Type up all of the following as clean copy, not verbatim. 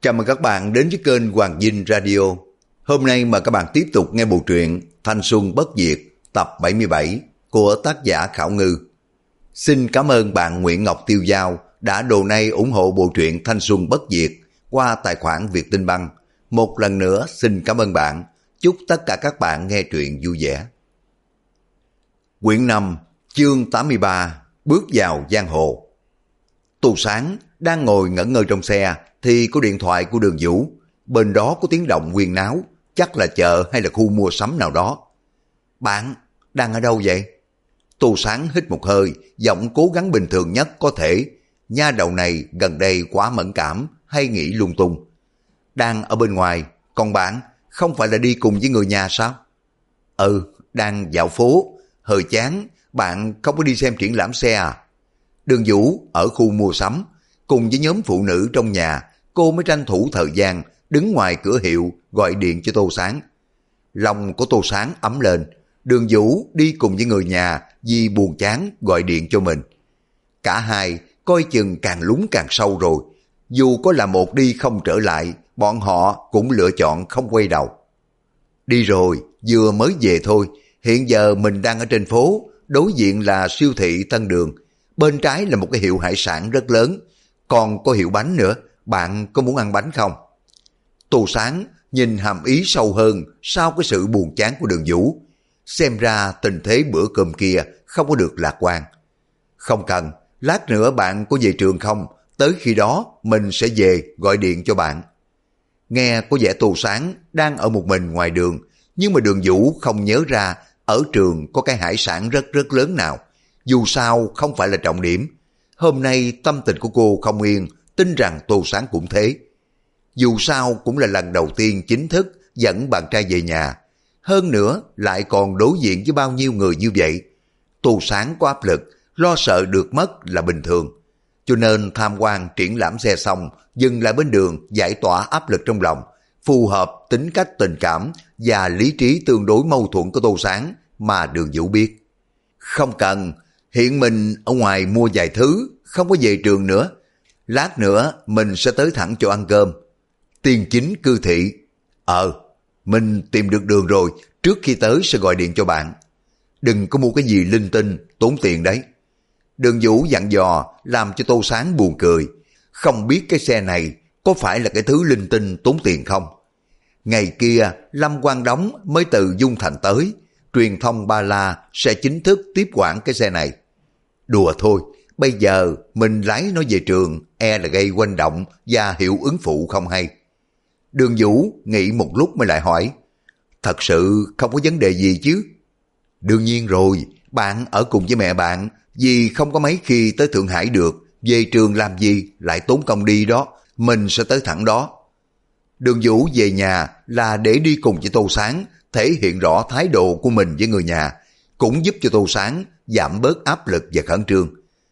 Chào mừng các bạn đến với kênh Hoàng Dinh Radio. Hôm nay mời các bạn tiếp tục nghe bộ truyện Thanh Xuân Bất Diệt tập 77 của tác giả Khảo Ngư. Xin cảm ơn bạn Nguyễn Ngọc Tiêu Giao đã donate ủng hộ bộ truyện Thanh Xuân Bất Diệt qua tài khoản Vietinbank. Một lần nữa xin cảm ơn bạn. Chúc tất cả các bạn nghe truyện vui vẻ. Quyển 5, chương 83, bước vào giang hồ. Tô Sáng đang ngồi ngẩn ngơ trong xe thì có điện thoại của Đường Vũ. Bên đó có tiếng động huyên náo, chắc là chợ hay là khu mua sắm nào đó. Bạn đang ở đâu vậy? Tô Sáng hít một hơi, giọng cố gắng bình thường nhất có thể. Nha đầu này gần đây quá mẫn cảm hay nghĩ lung tung. Đang ở bên ngoài, còn bạn không phải là đi cùng với người nhà sao? Đang dạo phố, hơi chán, bạn không có đi xem triển lãm xe à? Đường Vũ ở khu mua sắm, cùng với nhóm phụ nữ trong nhà, cô mới tranh thủ thời gian đứng ngoài cửa hiệu gọi điện cho Tô Sáng. Lòng của Tô Sáng ấm lên, Đường Vũ đi cùng với người nhà vì buồn chán gọi điện cho mình. Cả hai coi chừng càng lún càng sâu rồi, dù có là một đi không trở lại, bọn họ cũng lựa chọn không quay đầu. Đi rồi, vừa mới về thôi, hiện giờ mình đang ở trên phố, đối diện là siêu thị Tân Đường, bên trái là một cái hiệu hải sản rất lớn, còn có hiệu bánh nữa, bạn có muốn ăn bánh không? Tô Sáng nhìn hàm ý sâu hơn sau cái sự buồn chán của Đường Vũ. Xem ra tình thế bữa cơm kia không có được lạc quan. Không cần, lát nữa bạn có về trường không? Tới khi đó mình sẽ về gọi điện cho bạn. Nghe có vẻ Tô Sáng đang ở một mình ngoài đường, nhưng mà Đường Vũ không nhớ ra ở trường có cái hải sản rất lớn nào. Dù sao không phải là trọng điểm. Hôm nay tâm tình của cô không yên, tin rằng Tô Sáng cũng thế. Dù sao cũng là lần đầu tiên chính thức dẫn bạn trai về nhà. Hơn nữa lại còn đối diện với bao nhiêu người như vậy. Tô Sáng có áp lực, lo sợ được mất là bình thường. Cho nên tham quan triển lãm xe xong, dừng lại bên đường giải tỏa áp lực trong lòng, phù hợp tính cách tình cảm và lý trí tương đối mâu thuẫn của Tô Sáng mà Đường Vũ biết. Không cần, hiện mình ở ngoài mua vài thứ, không có về trường nữa. Lát nữa mình sẽ tới thẳng chỗ ăn cơm. Tiền Chính Cư Thị. Mình tìm được đường rồi, trước khi tới sẽ gọi điện cho bạn. Đừng có mua cái gì linh tinh, tốn tiền đấy. Đường Vũ dặn dò làm cho Tô Sáng buồn cười. Không biết cái xe này có phải là cái thứ linh tinh tốn tiền không? Ngày kia Lâm Quang Đống mới từ Dung Thành tới, truyền thông Ba La sẽ chính thức tiếp quản cái xe này. Đùa thôi, bây giờ mình lái nó về trường e là gây quanh động và hiệu ứng phụ không hay. Đường Vũ nghĩ một lúc mới lại hỏi, thật sự không có vấn đề gì chứ? Đương nhiên rồi, bạn ở cùng với mẹ bạn, vì không có mấy khi tới Thượng Hải được, về trường làm gì lại tốn công đi đó, mình sẽ tới thẳng đó. Đường Vũ về nhà là để đi cùng với Tô Sáng, thể hiện rõ thái độ của mình với người nhà, cũng giúp cho Tô Sáng giảm bớt áp lực và khẩn trương.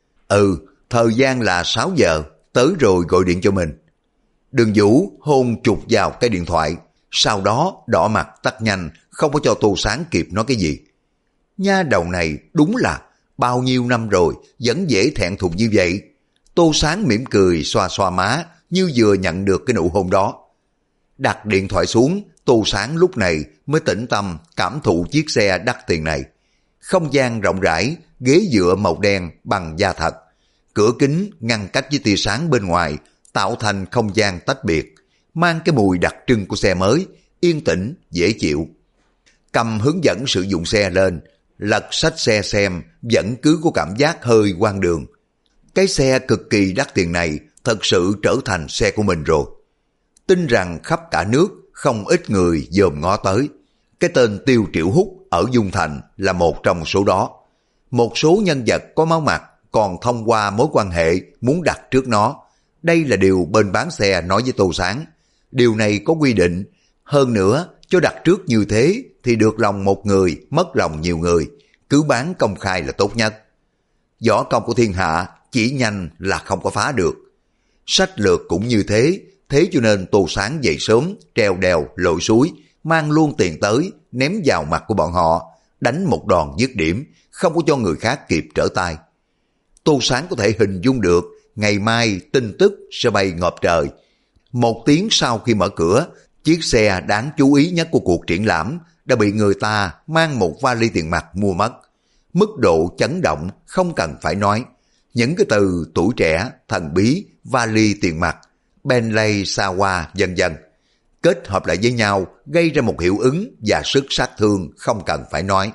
Thời gian là 6 giờ, tới rồi gọi điện cho mình. Đường Vũ hôn chụp vào cái điện thoại, sau đó đỏ mặt tắt nhanh, không có cho Tô Sáng kịp nói cái gì. Nha đầu này đúng là bao nhiêu năm rồi vẫn dễ thẹn thùng như vậy. Tô Sáng mỉm cười xoa xoa má như vừa nhận được cái nụ hôn đó. Đặt điện thoại xuống, Tô Sáng lúc này mới tĩnh tâm cảm thụ chiếc xe đắt tiền này. Không gian rộng rãi, ghế dựa màu đen bằng da thật. Cửa kính ngăn cách với tia sáng bên ngoài, tạo thành không gian tách biệt, mang cái mùi đặc trưng của xe mới, yên tĩnh, dễ chịu. Cầm hướng dẫn sử dụng xe lên, lật sách xe xem, vẫn cứ có cảm giác hơi hoang đường. Cái xe cực kỳ đắt tiền này thật sự trở thành xe của mình rồi. Tin rằng khắp cả nước không ít người dòm ngó tới. Cái tên Tiêu Triệu Hút ở Dung Thành là một trong số đó. Một số nhân vật có máu mặt còn thông qua mối quan hệ muốn đặt trước nó. Đây là điều bên bán xe nói với Tô Sáng. Điều này có quy định. Hơn nữa, cho đặt trước như thế thì được lòng một người, mất lòng nhiều người. Cứ bán công khai là tốt nhất. Võ công của thiên hạ chỉ nhanh là không có phá được. Sách lược cũng như thế. Thế cho nên Tô Sáng dậy sớm, treo đèo, lội suối, mang luôn tiền tới, ném vào mặt của bọn họ, đánh một đòn dứt điểm, không có cho người khác kịp trở tay. Tô Sáng có thể hình dung được ngày mai tin tức sẽ bay ngập trời. Một tiếng sau khi mở cửa, chiếc xe đáng chú ý nhất của cuộc triển lãm đã bị người ta mang một vali tiền mặt mua mất. Mức độ chấn động không cần phải nói. Những cái từ tuổi trẻ, thần bí, vali tiền mặt, Bentley, Sawa, vân vân kết hợp lại với nhau gây ra một hiệu ứng và sức sát thương không cần phải nói.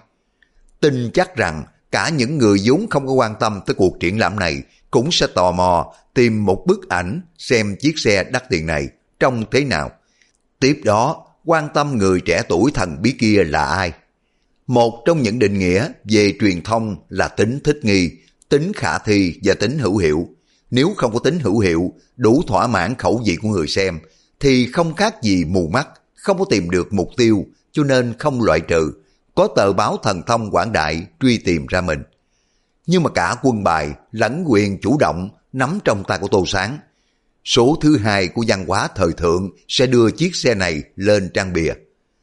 Tin chắc rằng cả những người vốn không có quan tâm tới cuộc triển lãm này cũng sẽ tò mò tìm một bức ảnh xem chiếc xe đắt tiền này trông thế nào. Tiếp đó quan tâm người trẻ tuổi thần bí kia là ai. Một trong những định nghĩa về truyền thông là tính thích nghi, tính khả thi và tính hữu hiệu. Nếu không có tính hữu hiệu, đủ thỏa mãn khẩu vị của người xem, thì không khác gì mù mắt, không có tìm được mục tiêu, cho nên không loại trừ. Có tờ báo thần thông quảng đại truy tìm ra mình. Nhưng mà cả quân bài lẫn quyền chủ động nắm trong tay của Tô Sáng. Số thứ 2 của văn hóa thời thượng sẽ đưa chiếc xe này lên trang bìa.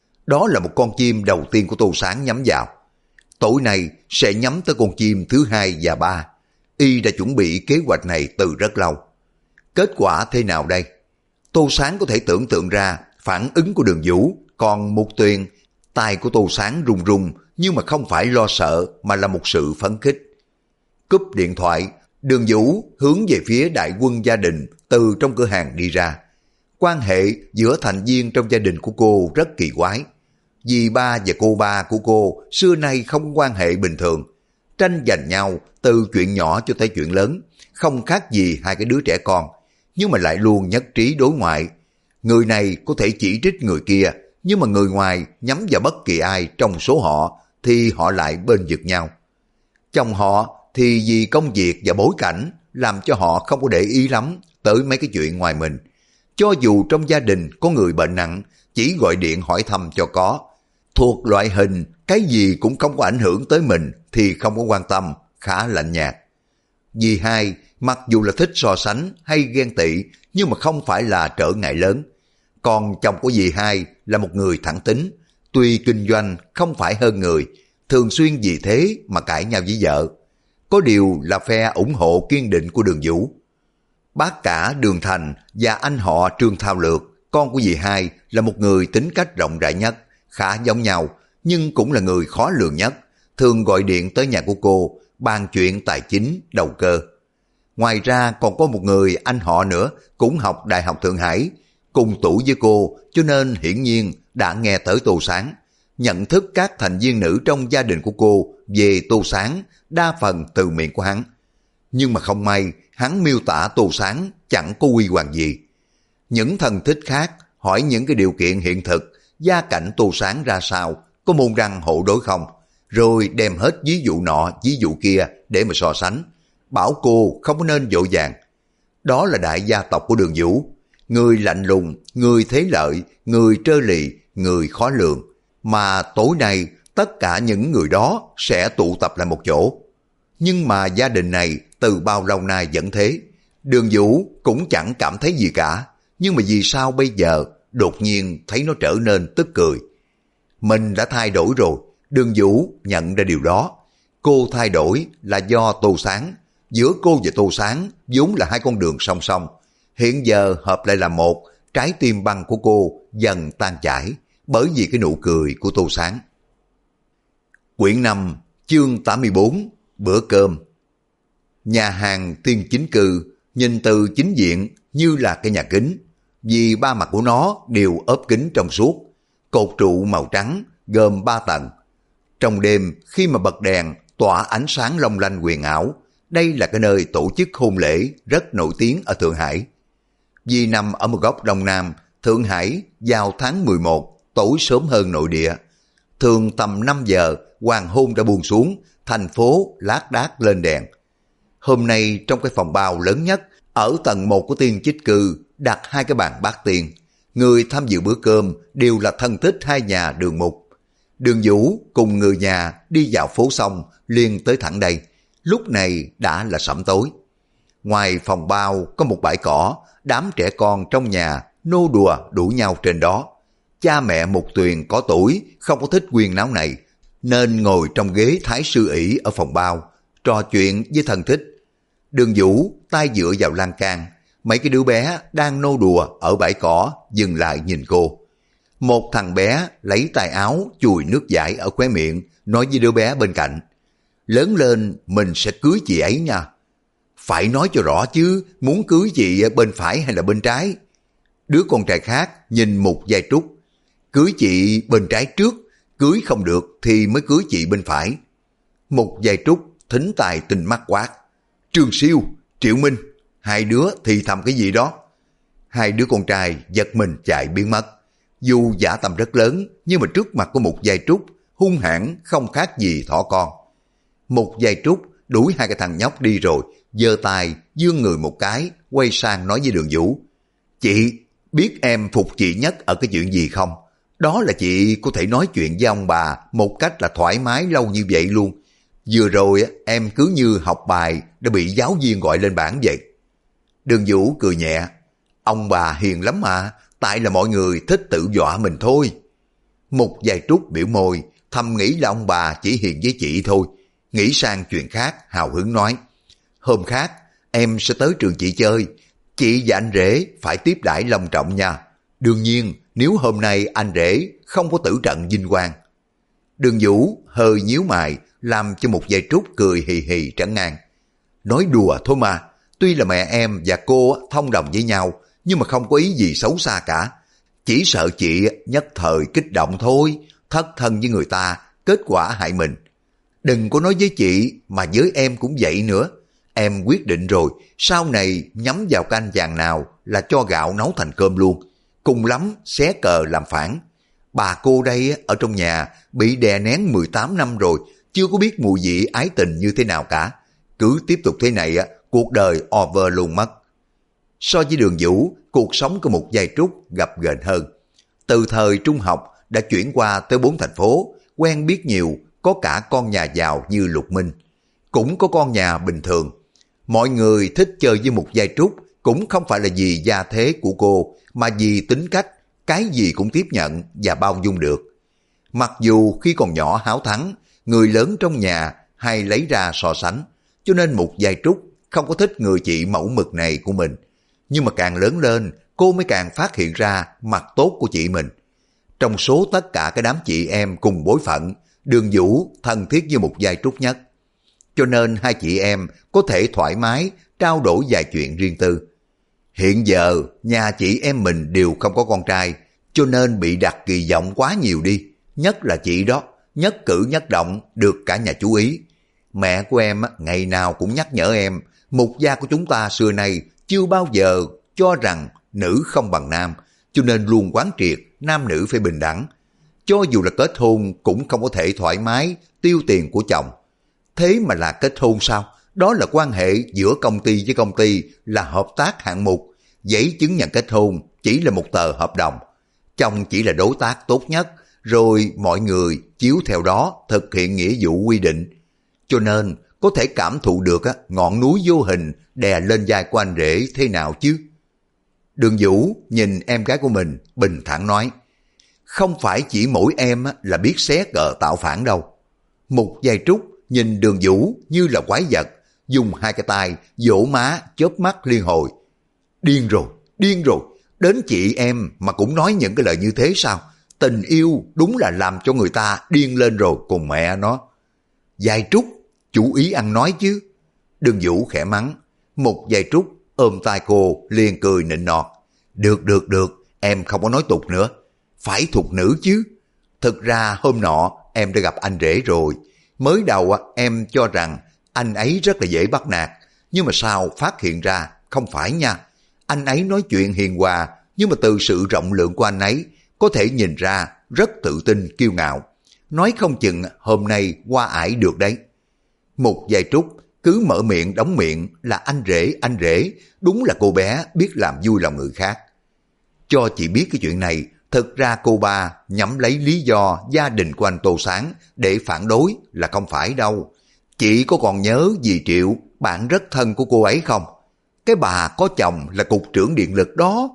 Đó là một con chim đầu tiên của Tô Sáng nhắm vào. Tối nay sẽ nhắm tới con chim thứ 2 và 3. Y đã chuẩn bị kế hoạch này từ rất lâu. Kết quả thế nào đây? Tô Sáng có thể tưởng tượng ra phản ứng của Đường Vũ, còn Mục Tuyền, tay của Tô Sáng run run nhưng mà không phải lo sợ mà là một sự phấn khích. Cúp điện thoại, Đường Vũ hướng về phía đại quân gia đình từ trong cửa hàng đi ra. Quan hệ giữa thành viên trong gia đình của cô rất kỳ quái. Dì ba và cô ba của cô xưa nay không quan hệ bình thường. Tranh giành nhau từ chuyện nhỏ cho tới chuyện lớn, không khác gì hai cái đứa trẻ con, nhưng mà lại luôn nhất trí đối ngoại. Người này có thể chỉ trích người kia, nhưng mà người ngoài nhắm vào bất kỳ ai trong số họ thì họ lại bên vực nhau. Trong họ thì vì công việc và bối cảnh làm cho họ không có để ý lắm tới mấy cái chuyện ngoài mình. Cho dù trong gia đình có người bệnh nặng, chỉ gọi điện hỏi thăm cho có. Thuộc loại hình cái gì cũng không có ảnh hưởng tới mình thì không có quan tâm, khá lạnh nhạt. Dì hai mặc dù là thích so sánh hay ghen tị nhưng mà không phải là trở ngại lớn. Còn chồng của dì hai là một người thẳng tính, tuy kinh doanh không phải hơn người, thường xuyên vì thế mà cãi nhau với vợ. Có điều là phe ủng hộ kiên định của Đường Vũ. Bác cả Đường Thành và anh họ Trương Thao Lược, con của dì hai, là một người tính cách rộng rãi nhất, khá giống nhau, nhưng cũng là người khó lường nhất, thường gọi điện tới nhà của cô, bàn chuyện tài chính, đầu cơ. Ngoài ra còn có một người anh họ nữa, cũng học Đại học Thượng Hải, cùng tuổi với cô, cho nên hiển nhiên đã nghe tới Tô Sáng. Nhận thức các thành viên nữ trong gia đình của cô về Tô Sáng đa phần từ miệng của hắn. Nhưng mà không may, hắn miêu tả Tô Sáng chẳng có quy hoàng gì. Những thân thích khác hỏi những cái điều kiện hiện thực, gia cảnh Tô Sáng ra sao, có môn răng hộ đối không, rồi đem hết ví dụ nọ, ví dụ kia để mà so sánh. Bảo cô không có nên vội vàng. Đó là đại gia tộc của Đường Vũ. Người lạnh lùng, người thế lợi, người trơ lì, người khó lường. Mà tối nay tất cả những người đó sẽ tụ tập lại một chỗ. Nhưng mà gia đình này từ bao lâu nay vẫn thế. Đường Vũ cũng chẳng cảm thấy gì cả. Nhưng mà vì sao bây giờ đột nhiên thấy nó trở nên tức cười? Mình đã thay đổi rồi. Đường Vũ nhận ra điều đó. Cô thay đổi là do Tô Sáng. Giữa cô và Tô Sáng vốn là hai con đường song song. Hiện giờ hợp lại là một. Trái tim băng của cô dần tan chảy bởi vì cái nụ cười của Tô Sáng. Quyển 5, chương 84, bữa cơm. Nhà hàng Tiên Chính Cư nhìn từ chính diện như là cái nhà kính, vì ba mặt của nó đều ốp kính trong suốt, cột trụ màu trắng gồm 3 tầng. Trong đêm khi mà bật đèn tỏa ánh sáng long lanh huyền ảo, đây là cái nơi tổ chức hôn lễ rất nổi tiếng ở Thượng Hải. Vì nằm ở một góc đông nam, Thượng Hải vào tháng 11 tối sớm hơn nội địa. Thường tầm 5 giờ hoàng hôn đã buông xuống, thành phố lác đác lên đèn. Hôm nay trong cái phòng bao lớn nhất ở tầng 1 của Tiên Chích Cư đặt 2 cái bàn bát tiên. Người tham dự bữa cơm đều là thân thích hai nhà Đường Mục. Đường Vũ cùng người nhà đi dạo phố xong liền tới thẳng đây. Lúc này đã là sẩm tối. Ngoài phòng bao có một bãi cỏ, đám trẻ con trong nhà nô đùa đuổi nhau trên đó. Cha mẹ Mục Tuyền có tuổi, không có thích huyên náo này, nên ngồi trong ghế thái sư ỷ ở phòng bao, trò chuyện với thân thích. Đường Vũ tay dựa vào lan can, mấy cái đứa bé đang nô đùa ở bãi cỏ dừng lại nhìn cô. Một thằng bé lấy tay áo chùi nước dãi ở khóe miệng, nói với đứa bé bên cạnh, lớn lên mình sẽ cưới chị ấy nha. Phải nói cho rõ chứ, muốn cưới chị bên phải hay là bên trái? Đứa con trai khác nhìn Mục Giai Trúc, cưới chị bên trái trước, cưới không được thì mới cưới chị bên phải. Mục Giai Trúc thính tài tinh mắt quát, Trường Siêu, Triệu Minh, hai đứa thì thầm cái gì đó. Hai đứa con trai giật mình chạy biến mất. Dù dã tâm rất lớn, nhưng mà trước mặt của Mục Giai Trúc, hung hãn không khác gì thỏ con. Mục Giai Trúc đuổi hai cái thằng nhóc đi rồi, giơ tay giương người một cái, quay sang nói với Đường Vũ, chị biết em phục chị nhất ở cái chuyện gì không? Đó là chị có thể nói chuyện với ông bà một cách là thoải mái lâu như vậy luôn. Vừa rồi em cứ như học bài đã bị giáo viên gọi lên bảng vậy. Đường Vũ cười nhẹ, ông bà hiền lắm mà, tại là mọi người thích tự dọa mình thôi. Mục Giai Trúc biểu môi, thầm nghĩ là ông bà chỉ hiền với chị thôi. Nghĩ sang chuyện khác, hào hứng nói, hôm khác em sẽ tới trường chị chơi, chị và anh rể phải tiếp đãi long trọng nha. Đương nhiên nếu hôm nay anh rể không có tử trận vinh quang. Đường Vũ hơi nhíu mày, làm cho Mục Giai Trúc cười hì hì trấn ngang. Nói đùa thôi mà, tuy là mẹ em và cô thông đồng với nhau, nhưng mà không có ý gì xấu xa cả. Chỉ sợ chị nhất thời kích động thôi, thất thân với người ta, kết quả hại mình. Đừng có nói với chị mà với em cũng vậy nữa. Em quyết định rồi, sau này nhắm vào canh vàng nào là cho gạo nấu thành cơm luôn. Cùng lắm xé cờ làm phản. Bà cô đây ở trong nhà bị đè nén 18 năm rồi, chưa có biết mùi vị ái tình như thế nào cả. Cứ tiếp tục thế này cuộc đời over luôn mất. So với Đường Vũ, cuộc sống của Mục Giai Trúc gập ghềnh hơn. Từ thời trung học đã chuyển qua tới 4 thành phố, quen biết nhiều, có cả con nhà giàu như Lục Minh, cũng có con nhà bình thường. Mọi người thích chơi với Mục Giai Trúc cũng không phải là vì gia thế của cô, mà vì tính cách, cái gì cũng tiếp nhận và bao dung được. Mặc dù khi còn nhỏ háo thắng, người lớn trong nhà hay lấy ra so sánh, cho nên Mục Giai Trúc không có thích người chị mẫu mực này của mình. Nhưng mà càng lớn lên, cô mới càng phát hiện ra mặt tốt của chị mình. Trong số tất cả cái đám chị em cùng bối phận, Đường Vũ thân thiết với Mục Giai Trúc nhất. Cho nên hai chị em có thể thoải mái trao đổi vài chuyện riêng tư. Hiện giờ nhà chị em mình đều không có con trai, cho nên bị đặt kỳ vọng quá nhiều đi. Nhất là chị đó, nhất cử nhất động được cả nhà chú ý. Mẹ của em ngày nào cũng nhắc nhở em, Mục gia của chúng ta xưa nay chưa bao giờ cho rằng nữ không bằng nam, cho nên luôn quán triệt nam nữ phải bình đẳng. Cho dù là kết hôn cũng không có thể thoải mái tiêu tiền của chồng. Thế mà là kết hôn sao? Đó là quan hệ giữa công ty với công ty, là hợp tác hạng mục. Giấy chứng nhận kết hôn chỉ là một tờ hợp đồng. Chồng chỉ là đối tác tốt nhất, rồi mọi người chiếu theo đó thực hiện nghĩa vụ quy định. Cho nên có thể cảm thụ được ngọn núi vô hình đè lên vai của anh rể thế nào chứ. Đường Vũ nhìn em gái của mình bình thản nói, không phải chỉ mỗi em là biết xé cờ tạo phản đâu. Mục Giai Trúc nhìn Đường Vũ như là quái vật, dùng hai cái tay vỗ má chớp mắt liên hồi. Điên rồi, điên rồi, đến chị em mà cũng nói những cái lời như thế sao? Tình yêu đúng là làm cho người ta điên lên rồi cùng mẹ nó. Giai Trúc, chú ý ăn nói chứ. Đường Vũ khẽ mắng. Mục Giai Trúc ôm tay cô liền cười nịnh nọt. Được, em không có nói tục nữa. Phải thục nữ chứ. Thực ra hôm nọ em đã gặp anh rể rồi. Mới đầu em cho rằng anh ấy rất là dễ bắt nạt. Nhưng mà sau phát hiện ra không phải nha. Anh ấy nói chuyện hiền hòa, nhưng mà từ sự rộng lượng của anh ấy có thể nhìn ra rất tự tin kiêu ngạo. Nói không chừng hôm nay qua ải được đấy. Mục Giai Trúc cứ mở miệng đóng miệng là anh rể, đúng là cô bé biết làm vui lòng người khác. Cho chị biết cái chuyện này, thực ra cô ba nhắm lấy lý do gia đình của anh Tô Sáng để phản đối là không phải đâu. Chị có còn nhớ dì Triệu, bạn rất thân của cô ấy không? Cái bà có chồng là cục trưởng điện lực đó.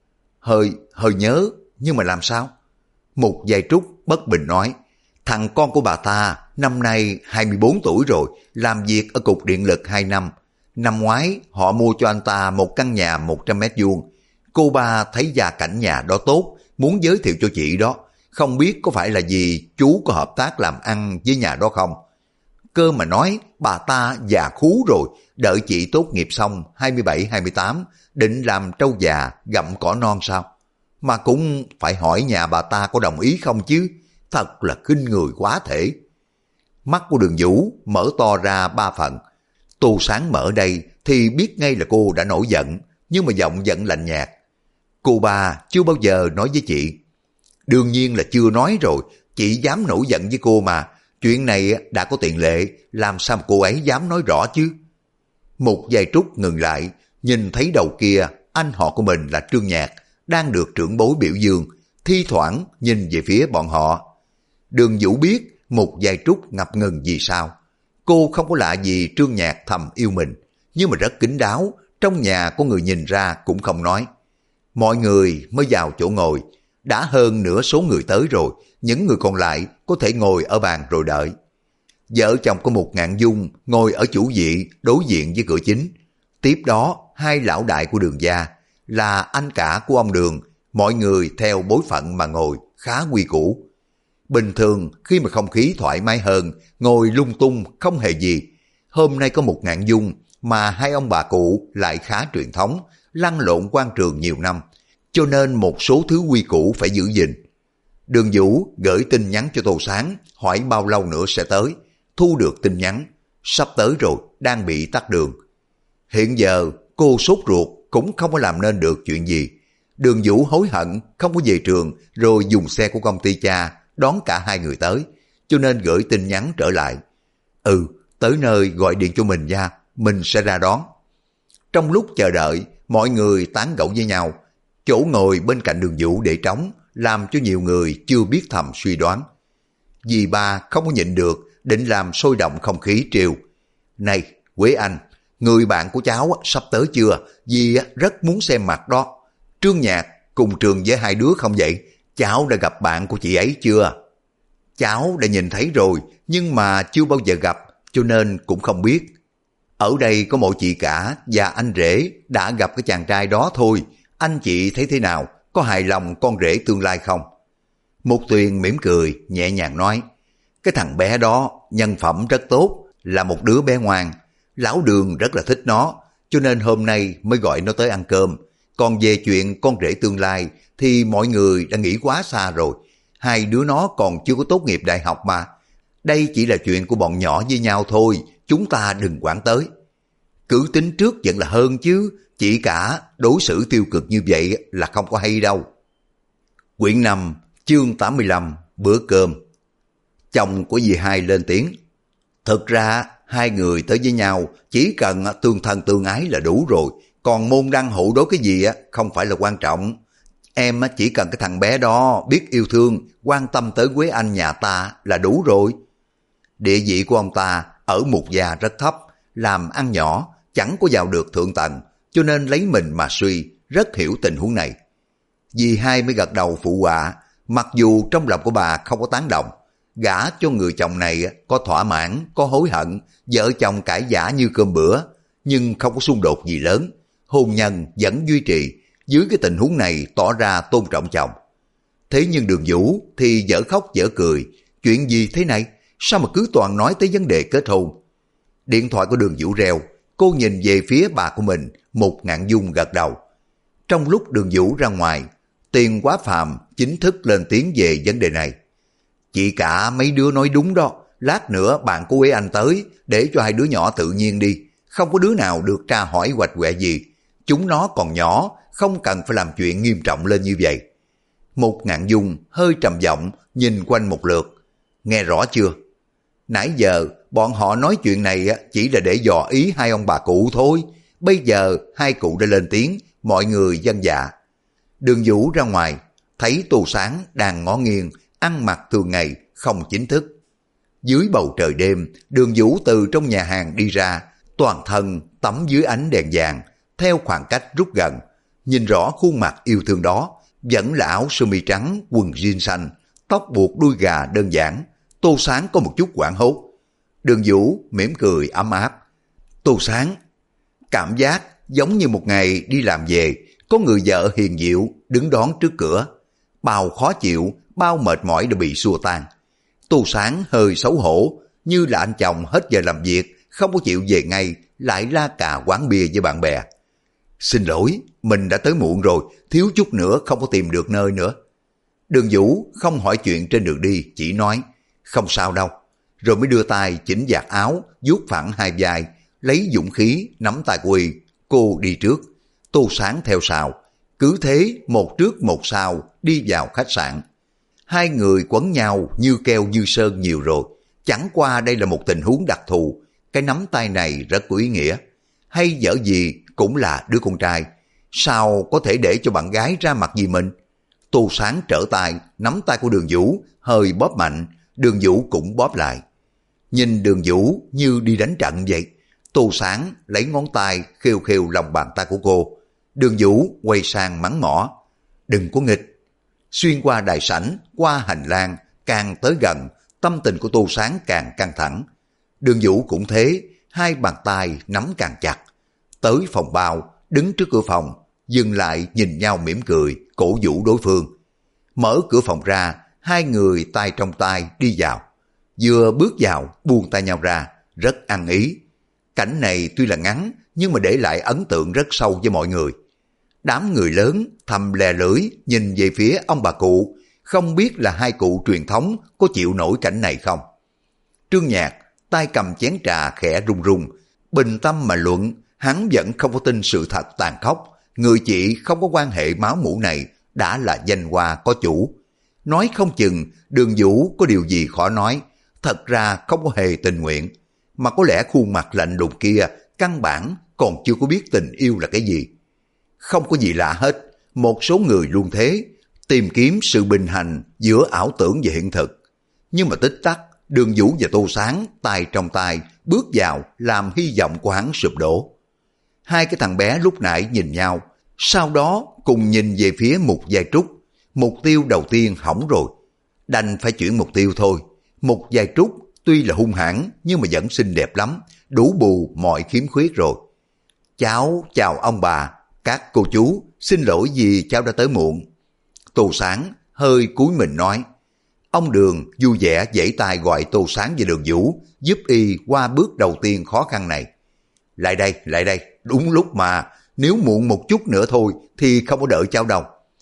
Hơi nhớ, nhưng mà làm sao? Mục Giai Trúc bất bình nói, thằng con của bà ta năm nay 24 tuổi rồi, làm việc ở cục điện lực 2 năm. Năm ngoái họ mua cho anh ta một căn nhà 100 mét vuông. Cô ba thấy gia cảnh nhà đó tốt, muốn giới thiệu cho chị đó. Không biết có phải là vì chú có hợp tác làm ăn với nhà đó không? Cơ mà nói bà ta già khú rồi, đợi chị tốt nghiệp xong 27-28, định làm trâu già gặm cỏ non sao? Mà cũng phải hỏi nhà bà ta có đồng ý không chứ, thật là khinh người quá thể. Mắt của Đường Vũ mở to ra 3 phần. Tô Sáng mở đây thì biết ngay là cô đã nổi giận, nhưng mà giọng vẫn lạnh nhạt. Cô ba chưa bao giờ nói với chị. Đương nhiên là chưa nói rồi, chị dám nổi giận với cô mà. Chuyện này đã có tiền lệ, làm sao cô ấy dám nói rõ chứ? Một giây Trúc ngừng lại, nhìn thấy đầu kia anh họ của mình là Trương Nhạc đang được trưởng bối biểu dương, thi thoảng nhìn về phía bọn họ. Đường Vũ biết một giây Trúc ngập ngừng vì sao. Cô không có lạ gì Trương Nhạc thầm yêu mình, nhưng mà rất kín đáo, trong nhà có người nhìn ra cũng không nói. Mọi người mới vào chỗ ngồi, đã hơn nửa số người tới rồi, những người còn lại có thể ngồi ở bàn rồi đợi. Vợ chồng của Mục Ngạn Dung ngồi ở chủ vị đối diện với cửa chính. Tiếp đó hai lão đại của Đường gia là anh cả của ông Đường, mọi người theo bối phận mà ngồi khá quy củ. Bình thường khi mà không khí thoải mái hơn, ngồi lung tung không hề gì. Hôm nay có Mục Ngạn Dung mà hai ông bà cụ lại khá truyền thống, lăn lộn quan trường nhiều năm, cho nên một số thứ quy củ phải giữ gìn. Đường Vũ gửi tin nhắn cho Tô Sáng, hỏi bao lâu nữa sẽ tới. Thu được tin nhắn, sắp tới rồi, đang bị tắc đường. Hiện giờ cô sốt ruột cũng không có làm nên được chuyện gì. Đường Vũ hối hận không có về trường, rồi dùng xe của công ty cha đón cả hai người tới, cho nên gửi tin nhắn trở lại. Tới nơi gọi điện cho mình nha, mình sẽ ra đón. Trong lúc chờ đợi, mọi người tán gẫu với nhau. Chỗ ngồi bên cạnh Đường Vũ để trống, làm cho nhiều người chưa biết thầm suy đoán. Dì ba không có nhịn được, định làm sôi động không khí trêu. Này, Quế Anh, người bạn của cháu sắp tới chưa? Dì rất muốn xem mặt đó. Trương Nhạc cùng trường với hai đứa không vậy? Cháu đã gặp bạn của chị ấy chưa? Cháu đã nhìn thấy rồi, nhưng mà chưa bao giờ gặp, cho nên cũng không biết. Ở đây có mỗi chị cả và anh rể đã gặp cái chàng trai đó thôi. Anh chị thấy thế nào? Có hài lòng con rể tương lai không? Mục Tuyền mỉm cười, nhẹ nhàng nói. Cái thằng bé đó nhân phẩm rất tốt, là một đứa bé ngoan. Lão Đường rất là thích nó, cho nên hôm nay mới gọi nó tới ăn cơm. Còn về chuyện con rể tương lai thì mọi người đã nghĩ quá xa rồi. Hai đứa nó còn chưa có tốt nghiệp đại học mà. Đây chỉ là chuyện của bọn nhỏ với nhau thôi, chúng ta đừng quản tới. Cứ tính trước vẫn là hơn chứ, chỉ cả đối xử tiêu cực như vậy là không có hay đâu. Quyển 5, chương 85, bữa cơm. Chồng của dì hai lên tiếng. Thực ra hai người tới với nhau chỉ cần tương thân tương ái là đủ rồi, còn môn đăng hộ đối cái gì không phải là quan trọng. Em chỉ cần cái thằng bé đó biết yêu thương, quan tâm tới Quế Anh nhà ta là đủ rồi. Địa vị của ông ta ở Mục gia rất thấp, làm ăn nhỏ, chẳng có vào được thượng tầng, cho nên lấy mình mà suy, rất hiểu tình huống này. Dì hai mới gật đầu phụ họa, mặc dù trong lòng của bà không có tán đồng. Gả cho người chồng này có thỏa mãn, có hối hận, vợ chồng cãi vã như cơm bữa, nhưng không có xung đột gì lớn. Hôn nhân vẫn duy trì, dưới cái tình huống này tỏ ra tôn trọng chồng. Thế nhưng Đường Vũ thì dở khóc dở cười. Chuyện gì thế này? Sao mà cứ toàn nói tới vấn đề kết hôn? Điện thoại của Đường Vũ reo, cô nhìn về phía bà của mình, Mục Ngạn Dung gật đầu. Trong lúc Đường Vũ ra ngoài, Tiền Quá Phàm chính thức lên tiếng về vấn đề này. Chị cả mấy đứa nói đúng đó, lát nữa bạn của Quế Anh tới, để cho hai đứa nhỏ tự nhiên đi, không có đứa nào được tra hỏi hoạch quẹ gì. Chúng nó còn nhỏ, không cần phải làm chuyện nghiêm trọng lên như vậy. Mục Ngạn Dung hơi trầm giọng nhìn quanh một lượt. Nghe rõ chưa? Nãy giờ bọn họ nói chuyện này chỉ là để dò ý hai ông bà cụ thôi. Bây giờ hai cụ đã lên tiếng, mọi người vâng dạ. Đường Vũ ra ngoài, thấy Tô Sáng đang ngó nghiêng, ăn mặc thường ngày, không chính thức. Dưới bầu trời đêm, Đường Vũ từ trong nhà hàng đi ra, toàn thân tắm dưới ánh đèn vàng, theo khoảng cách rút gần. Nhìn rõ khuôn mặt yêu thương đó, vẫn là áo sơ mi trắng, quần jean xanh, tóc buộc đuôi gà đơn giản. Tô Sáng có một chút hoảng hốt. Đường Vũ mỉm cười ấm áp. Tô Sáng, Cảm giác giống như một ngày đi làm về, có người vợ hiền diệu đứng đón trước cửa. Bao khó chịu, bao mệt mỏi đều bị xua tan. Tô Sáng hơi xấu hổ, như là anh chồng hết giờ làm việc, không có chịu về ngay, lại la cà quán bia với bạn bè. Xin lỗi, mình đã tới muộn rồi, thiếu chút nữa không có tìm được nơi nữa. Đường Vũ không hỏi chuyện trên đường đi, chỉ nói, không sao đâu. Rồi mới đưa tay chỉnh vạt áo, vuốt phẳng hai vai, lấy dũng khí, nắm tay của Y. Cô đi trước, Tô Sáng theo sau. Cứ thế, một trước một sau, đi vào khách sạn. Hai người quấn nhau như keo như sơn nhiều rồi. Chẳng qua đây là một tình huống đặc thù. Cái nắm tay này rất có ý nghĩa. Hay dở gì cũng là đứa con trai. Sao có thể để cho bạn gái ra mặt vì mình? Tô Sáng trở tay, nắm tay của Đường Vũ, hơi bóp mạnh. Đường Vũ cũng bóp lại. Nhìn Đường Vũ như đi đánh trận vậy. Tô Sáng lấy ngón tay khêu khêu lòng bàn tay của cô. Đường Vũ quay sang mắng mỏ. Đừng có nghịch. Xuyên qua đại sảnh, qua hành lang, càng tới gần, tâm tình của Tô Sáng càng căng thẳng. Đường Vũ cũng thế, hai bàn tay nắm càng chặt. Tới phòng bao, đứng trước cửa phòng, dừng lại nhìn nhau mỉm cười, cổ vũ đối phương. Mở cửa phòng ra, hai người tay trong tay đi vào. Vừa bước vào, buông tay nhau ra, rất ăn ý. Cảnh này tuy là ngắn, nhưng mà để lại ấn tượng rất sâu với mọi người. Đám người lớn thầm lè lưỡi nhìn về phía ông bà cụ, không biết là hai cụ truyền thống có chịu nổi cảnh này không. Trương Nhạc tay cầm chén trà khẽ run run, bình tâm mà luận, hắn vẫn không có tin sự thật tàn khốc. Người chị không có quan hệ máu mủ này đã là danh hoa có chủ. Nói không chừng Đường Vũ có điều gì khó nói, thật ra không có hề tình nguyện. Mà có lẽ khuôn mặt lạnh lùng kia căn bản còn chưa có biết tình yêu là cái gì. Không có gì lạ hết, một số người luôn thế, tìm kiếm sự bình hành giữa ảo tưởng và hiện thực. Nhưng mà tích tắc, Đường Vũ và Tô Sáng tay trong tay bước vào làm hy vọng của hắn sụp đổ. Hai cái thằng bé lúc nãy nhìn nhau, sau đó cùng nhìn về phía Mục Giai Trúc. Mục tiêu đầu tiên hỏng rồi, đành phải chuyển mục tiêu thôi. Mục Giai Trúc tuy là hung hãn nhưng mà vẫn xinh đẹp lắm, đủ bù mọi khiếm khuyết rồi. Cháu chào ông bà, các cô chú, xin lỗi vì cháu đã tới muộn. Tô Sáng hơi cúi mình nói. Ông Đường vui vẻ giãy tay gọi Tô Sáng và Đường Vũ giúp y qua bước đầu tiên khó khăn này. Lại đây, đúng lúc mà, nếu muộn một chút nữa thôi thì không có đợi cháu đâu.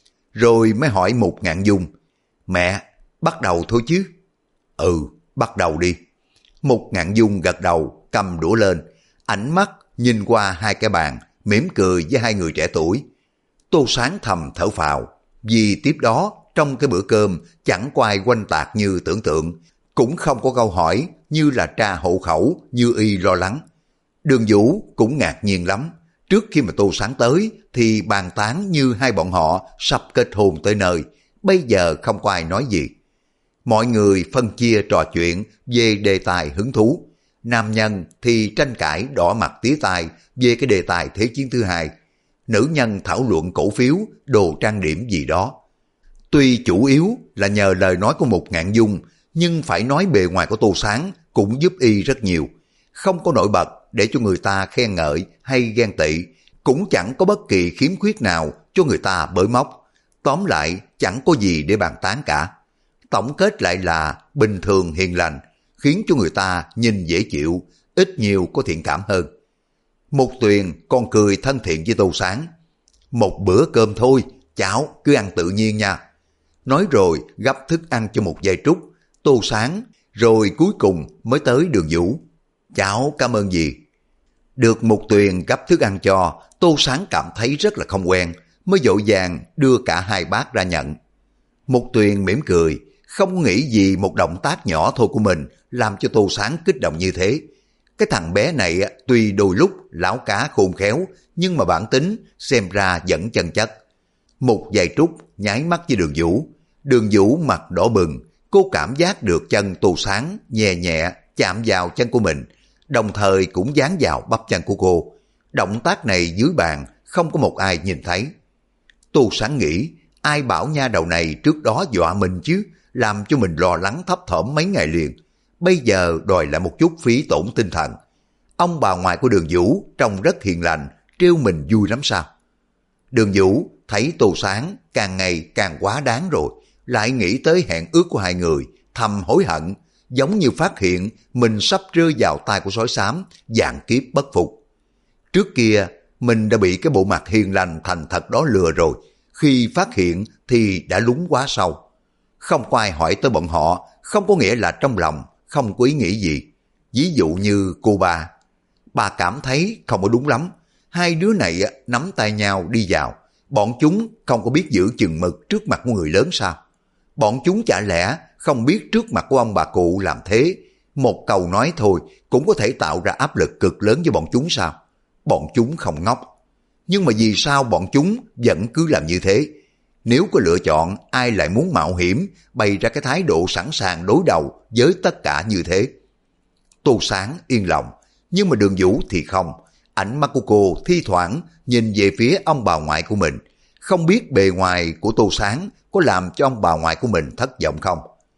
Rồi mới hỏi Mục Ngạn Dung, mẹ, bắt đầu thôi chứ? Ừ, bắt đầu đi. Mục Ngạn Dung gật đầu, cầm đũa lên, ánh mắt nhìn qua hai cái bàn, mỉm cười với hai người trẻ tuổi. Tô Sáng thầm thở phào, vì tiếp đó trong cái bữa cơm chẳng có ai quanh tạc như tưởng tượng, cũng không có câu hỏi như là tra hộ khẩu như y lo lắng. Đường Vũ cũng ngạc nhiên lắm, trước khi mà Tô Sáng tới thì bàn tán như hai bọn họ sắp kết hôn tới nơi, bây giờ không có ai nói gì. Mọi người phân chia trò chuyện về đề tài hứng thú. Nam nhân thì tranh cãi đỏ mặt tía tai về cái đề tài Thế chiến thứ hai. Nữ nhân thảo luận cổ phiếu, đồ trang điểm gì đó. Tuy chủ yếu là nhờ lời nói của Mục Ngạn Dung, nhưng phải nói bề ngoài của Tô Sáng cũng giúp y rất nhiều. Không có nổi bật để cho người ta khen ngợi hay ghen tị, cũng chẳng có bất kỳ khiếm khuyết nào cho người ta bới móc. Tóm lại chẳng có gì để bàn tán cả. Tổng kết lại là bình thường hiền lành, khiến cho người ta nhìn dễ chịu, ít nhiều có thiện cảm hơn. Mục Tuyền còn cười thân thiện với Tô Sáng. Một bữa cơm thôi, cháu cứ ăn tự nhiên nha. Nói rồi gắp thức ăn cho Mục Giai Trúc, Tô Sáng, rồi cuối cùng mới tới Đường Vũ. Cháu cảm ơn gì? Được Mục Tuyền gắp thức ăn cho, Tô Sáng cảm thấy rất là không quen, mới vội vàng đưa cả hai bát ra nhận. Mục Tuyền mỉm cười, không nghĩ gì một động tác nhỏ thôi của mình làm cho Tô Sáng kích động như thế. Cái thằng bé này tuy đôi lúc láo cá khôn khéo, nhưng mà bản tính xem ra vẫn chân chất. Mục Giai Trúc nháy mắt với Đường Vũ. Đường Vũ mặt đỏ bừng, cô cảm giác được chân Tô Sáng nhẹ nhẹ chạm vào chân của mình, đồng thời cũng dán vào bắp chân của cô. Động tác này dưới bàn không có một ai nhìn thấy. Tô Sáng nghĩ, ai bảo nha đầu này trước đó dọa mình chứ, làm cho mình lo lắng thấp thỏm mấy ngày liền. Bây giờ đòi lại một chút phí tổn tinh thần. Ông bà ngoại của Đường Vũ trông rất hiền lành, trêu mình vui lắm sao? Đường Vũ thấy Tô Sáng càng ngày càng quá đáng rồi, lại nghĩ tới hẹn ước của hai người, thầm hối hận, giống như phát hiện mình sắp rơi vào tay của sói xám, vạn kiếp bất phục. Trước kia, mình đã bị cái bộ mặt hiền lành thành thật đó lừa rồi, khi phát hiện thì đã lún quá sâu. Không có ai hỏi tới bọn họ, không có nghĩa là trong lòng không có ý nghĩ gì. Ví dụ như cô bà cảm thấy không có đúng lắm. Hai đứa này nắm tay nhau đi vào, bọn chúng không có biết giữ chừng mực trước mặt của người lớn sao? Bọn chúng chả lẽ không biết trước mặt của ông bà cụ làm thế, một câu nói thôi cũng có thể tạo ra áp lực cực lớn với bọn chúng sao? Bọn chúng không ngốc. Nhưng mà vì sao bọn chúng vẫn cứ làm như thế? Nếu có lựa chọn, ai lại muốn mạo hiểm, bày ra cái thái độ sẵn sàng đối đầu với tất cả như thế? Tô Sáng yên lòng, nhưng mà Đường Vũ thì không. Ánh mắt của cô thi thoảng nhìn về phía ông bà ngoại của mình. Không biết bề ngoài của Tô Sáng có làm cho ông bà ngoại của mình thất vọng không?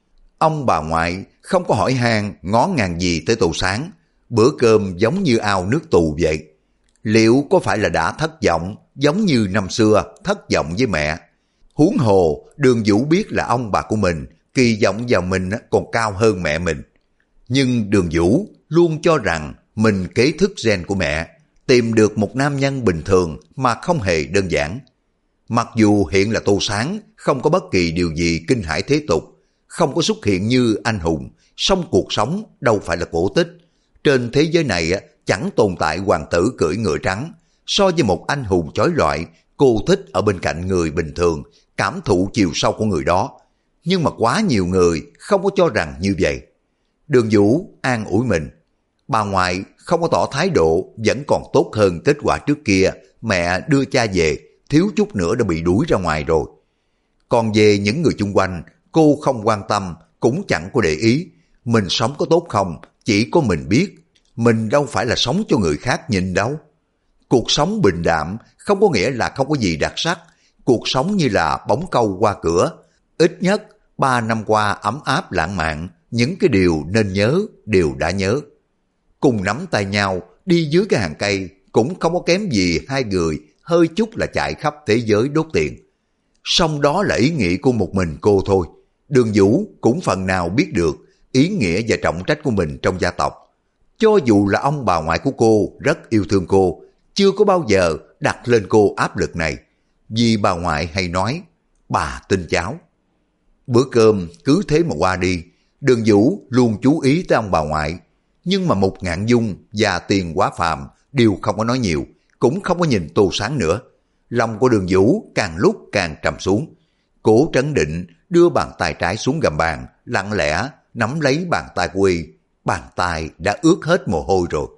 Ông bà ngoại không có hỏi han ngó ngàng gì tới Tô Sáng. Bữa cơm giống như ao nước tù vậy. Liệu có phải là đã thất vọng giống như năm xưa thất vọng với mẹ? Huống hồ Đường Vũ biết là ông bà của mình kỳ vọng vào mình còn cao hơn mẹ mình. Nhưng Đường Vũ luôn cho rằng mình kế thức gen của mẹ, tìm được một nam nhân bình thường mà không hề đơn giản. Mặc dù hiện là Tô Sáng không có bất kỳ điều gì kinh hãi thế tục, không có xuất hiện như anh hùng, song cuộc sống đâu phải là cổ tích. Trên thế giới này chẳng tồn tại hoàng tử cưỡi ngựa trắng. So với một anh hùng chói lọi, cô thích ở bên cạnh người bình thường, cảm thụ chiều sâu của người đó. Nhưng mà quá nhiều người không có cho rằng như vậy. Đường Vũ an ủi mình. Bà ngoại không có tỏ thái độ vẫn còn tốt hơn kết quả trước kia. Mẹ đưa cha về, thiếu chút nữa đã bị đuổi ra ngoài rồi. Còn về những người chung quanh, cô không quan tâm, cũng chẳng có để ý. Mình sống có tốt không, chỉ có mình biết. Mình đâu phải là sống cho người khác nhìn đâu. Cuộc sống bình đạm không có nghĩa là không có gì đặc sắc. Cuộc sống như là bóng câu qua cửa. Ít nhất 3 năm qua ấm áp lãng mạn, những cái điều nên nhớ đều đã nhớ. Cùng nắm tay nhau đi dưới cái hàng cây cũng không có kém gì hai người hơi chút là chạy khắp thế giới đốt tiền. Song đó là ý nghĩ của một mình cô thôi. Đường Vũ cũng phần nào biết được ý nghĩa và trọng trách của mình trong gia tộc. Cho dù là ông bà ngoại của cô rất yêu thương cô, chưa có bao giờ đặt lên cô áp lực này. Vì bà ngoại hay nói, bà tin cháu. Bữa cơm cứ thế mà qua đi, Đường Vũ luôn chú ý tới ông bà ngoại. Nhưng mà Mục Ngạn Dung và Tiền Quá Phàm đều không có nói nhiều, cũng không có nhìn Tô Sáng nữa. Lòng của Đường Vũ càng lúc càng trầm xuống. Cố trấn định đưa bàn tay trái xuống gầm bàn, lặng lẽ nắm lấy bàn tay của y. Bàn tay đã ướt hết mồ hôi rồi.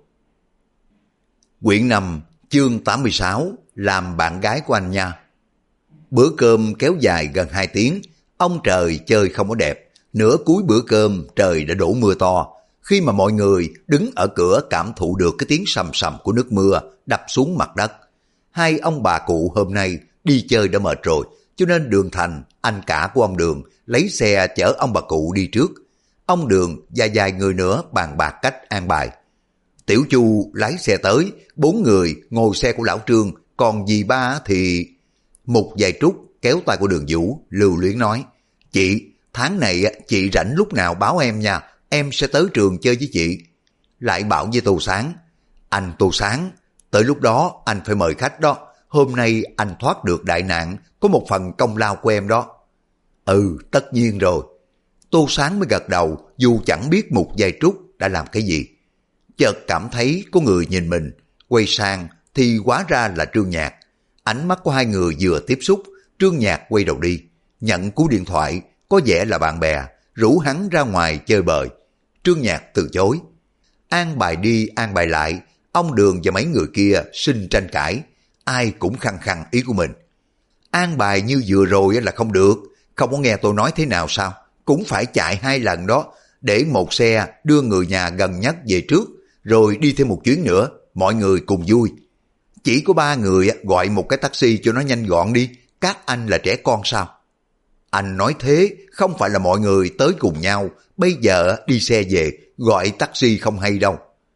Quyển 5, chương 86, làm bạn gái của anh nha. Bữa cơm kéo dài gần 2 tiếng, ông trời chơi không có đẹp. Nửa cuối bữa cơm trời đã đổ mưa to. Khi mà mọi người đứng ở cửa cảm thụ được cái tiếng sầm sầm của nước mưa đập xuống mặt đất. Hai ông bà cụ hôm nay đi chơi đã mệt rồi, cho nên Đường Thành, anh cả của ông Đường, lấy xe chở ông bà cụ đi trước. Ông Đường và vài người nữa bàn bạc cách an bài. Tiểu Chu lái xe tới, 4 người ngồi xe của lão Trương, còn dì ba thì... Mục Vài Trúc kéo tay của Đường Vũ, lưu luyến nói, chị, tháng này chị rảnh lúc nào báo em nha, em sẽ tới trường chơi với chị. Lại bảo với Tô Sáng, anh Tô Sáng, tới lúc đó anh phải mời khách đó, hôm nay anh thoát được đại nạn, có một phần công lao của em đó. Ừ, tất nhiên rồi. Tô Sáng mới gật đầu, dù chẳng biết Mục Vài Trúc đã làm cái gì. Chợt cảm thấy có người nhìn mình, quay sang thì hóa ra là Trương Nhạc. Ánh mắt của hai người vừa tiếp xúc, Trương Nhạc quay đầu đi, nhận cú điện thoại, có vẻ là bạn bè, rủ hắn ra ngoài chơi bời. Trương Nhạc từ chối. An bài đi an bài lại, ông Đường và mấy người kia sinh tranh cãi, ai cũng khăng khăng ý của mình. An bài như vừa rồi là không được, không có nghe tôi nói thế nào sao, cũng phải chạy 2 lần đó, để một xe đưa người nhà gần nhất về trước, rồi đi thêm một chuyến nữa, mọi người cùng vui. Chỉ có 3 người gọi một cái taxi cho nó nhanh gọn đi, các anh là trẻ con sao? Anh nói thế, không phải là mọi người tới cùng nhau, bây giờ đi xe về, gọi taxi không hay đâu.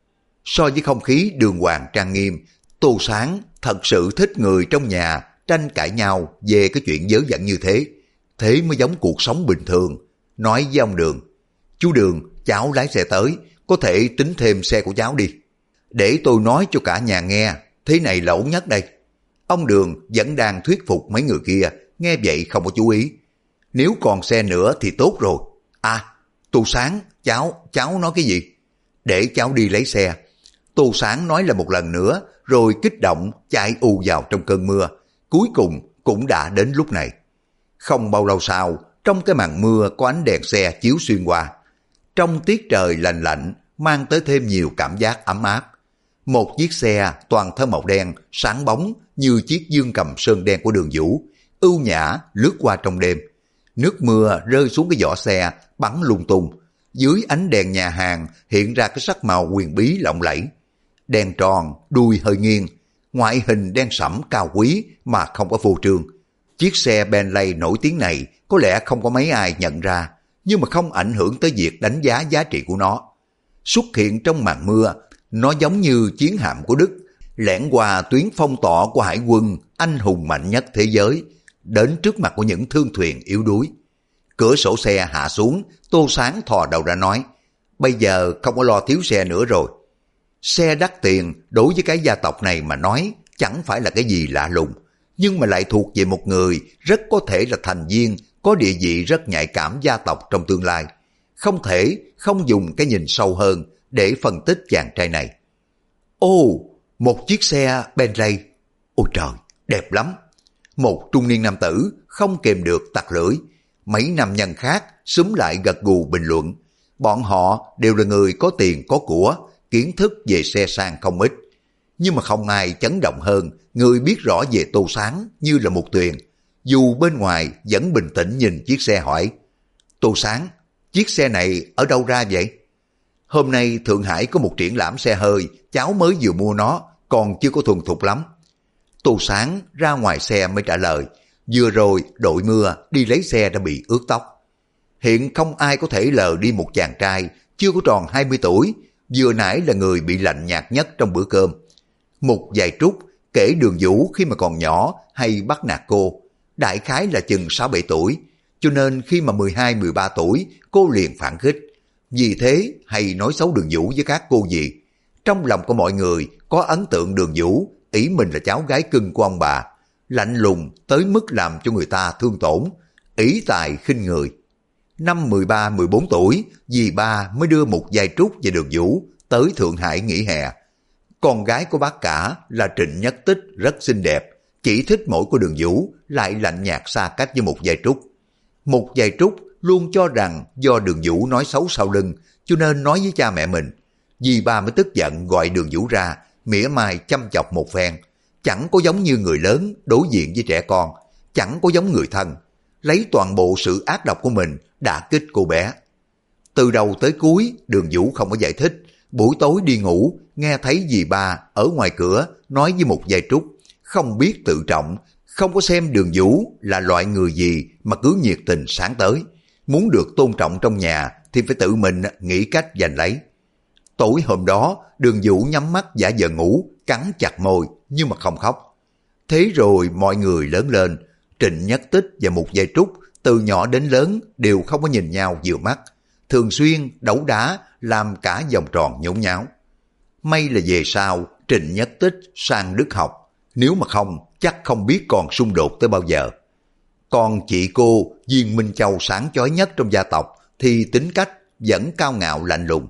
So với không khí đường hoàng trang nghiêm, Tô Sáng thật sự thích người trong nhà tranh cãi nhau về cái chuyện dớ dẫn như thế. Thế mới giống cuộc sống bình thường. Nói với ông Đường, chú Đường, cháu lái xe tới, có thể tính thêm xe của cháu đi. Để tôi nói cho cả nhà nghe, thế này là ổn nhất đây. Ông Đường vẫn đang thuyết phục mấy người kia, nghe vậy không có chú ý. Nếu còn xe nữa thì tốt rồi. À, Tô Sáng, cháu nói cái gì? Để cháu đi lấy xe. Tô Sáng nói là một lần nữa, rồi kích động chạy ù vào trong cơn mưa. Cuối cùng cũng đã đến lúc này. Không bao lâu sau, trong cái màn mưa có ánh đèn xe chiếu xuyên qua. Trong tiết trời lạnh lạnh, mang tới thêm nhiều cảm giác ấm áp. Một chiếc xe toàn thân màu đen, sáng bóng như chiếc dương cầm sơn đen của Đường Vũ, ưu nhã lướt qua trong đêm. Nước mưa rơi xuống cái vỏ xe, bắn lung tung. Dưới ánh đèn nhà hàng hiện ra cái sắc màu huyền bí lộng lẫy. Đèn tròn, đuôi hơi nghiêng, ngoại hình đen sẫm cao quý mà không có phô trương. Chiếc xe Bentley nổi tiếng này có lẽ không có mấy ai nhận ra, nhưng mà không ảnh hưởng tới việc đánh giá giá trị của nó. Xuất hiện trong màn mưa, nó giống như chiến hạm của Đức, lẻn qua tuyến phong tỏa của hải quân anh hùng mạnh nhất thế giới, đến trước mặt của những thương thuyền yếu đuối. Cửa sổ xe hạ xuống, Tô Sáng thò đầu ra nói, bây giờ không có lo thiếu xe nữa rồi. Xe đắt tiền đối với cái gia tộc này mà nói chẳng phải là cái gì lạ lùng, nhưng mà lại thuộc về một người rất có thể là thành viên có địa vị rất nhạy cảm gia tộc trong tương lai. Không thể không dùng cái nhìn sâu hơn để phân tích chàng trai này. Ồ, một chiếc xe Bentley. Ôi trời, đẹp lắm. Một trung niên nam tử không kềm được tặc lưỡi. Mấy nam nhân khác xúm lại gật gù bình luận. Bọn họ đều là người có tiền có của, kiến thức về xe sang không ít. Nhưng mà không ai chấn động hơn người biết rõ về Tô Sáng như là một Tuyền. Dù bên ngoài vẫn bình tĩnh nhìn chiếc xe hỏi, Tô Sáng, chiếc xe này ở đâu ra vậy? Hôm nay Thượng Hải có một triển lãm xe hơi, cháu mới vừa mua nó, còn chưa có thuần thục lắm. Tô Sáng ra ngoài xe mới trả lời, vừa rồi đội mưa đi lấy xe đã bị ướt tóc. Hiện không ai có thể lờ đi một chàng trai chưa có tròn 20 tuổi, vừa nãy là người bị lạnh nhạt nhất trong bữa cơm. Một vài Trúc kể Đường Vũ khi mà còn nhỏ hay bắt nạt cô, đại khái là chừng 6-7 tuổi, cho nên khi mà 12-13 tuổi cô liền phản khích. Vì thế hay nói xấu Đường Vũ với các cô dì. Trong lòng của mọi người có ấn tượng Đường Vũ ý mình là cháu gái cưng của ông bà, lạnh lùng tới mức làm cho người ta thương tổn, ý tài khinh người. Năm 13-14 tuổi, dì ba mới đưa một vài Trúc và Đường Vũ tới Thượng Hải nghỉ hè. Con gái của bác cả là Trịnh Nhất Tích rất xinh đẹp, chỉ thích mỗi của Đường Vũ lại lạnh nhạt xa cách với một vài Trúc. Một vài Trúc luôn cho rằng do Đường Vũ nói xấu sau lưng, cho nên nói với cha mẹ mình. Dì ba mới tức giận gọi Đường Vũ ra, mỉa mai chăm chọc một phen. Chẳng có giống như người lớn đối diện với trẻ con, chẳng có giống người thân. Lấy toàn bộ sự ác độc của mình đả kích cô bé. Từ đầu tới cuối Đường Vũ không có giải thích. Buổi tối đi ngủ, nghe thấy dì ba ở ngoài cửa nói với một vài Trúc, không biết tự trọng, không có xem Đường Vũ là loại người gì mà cứ nhiệt tình sáng tới. Muốn được tôn trọng trong nhà thì phải tự mình nghĩ cách giành lấy. Tối hôm đó, Đường Vũ nhắm mắt giả vờ ngủ, cắn chặt môi nhưng mà không khóc. Thế rồi mọi người lớn lên, Trịnh Nhất Tích và một vài Trúc từ nhỏ đến lớn đều không có nhìn nhau vừa mắt, thường xuyên đấu đá làm cả vòng tròn nhốn nháo. May là về sau Trịnh Nhất Tích sang Đức học, nếu mà không chắc không biết còn xung đột tới bao giờ. Còn chị cô Viên Minh Châu sáng chói nhất trong gia tộc thì tính cách vẫn cao ngạo lạnh lùng.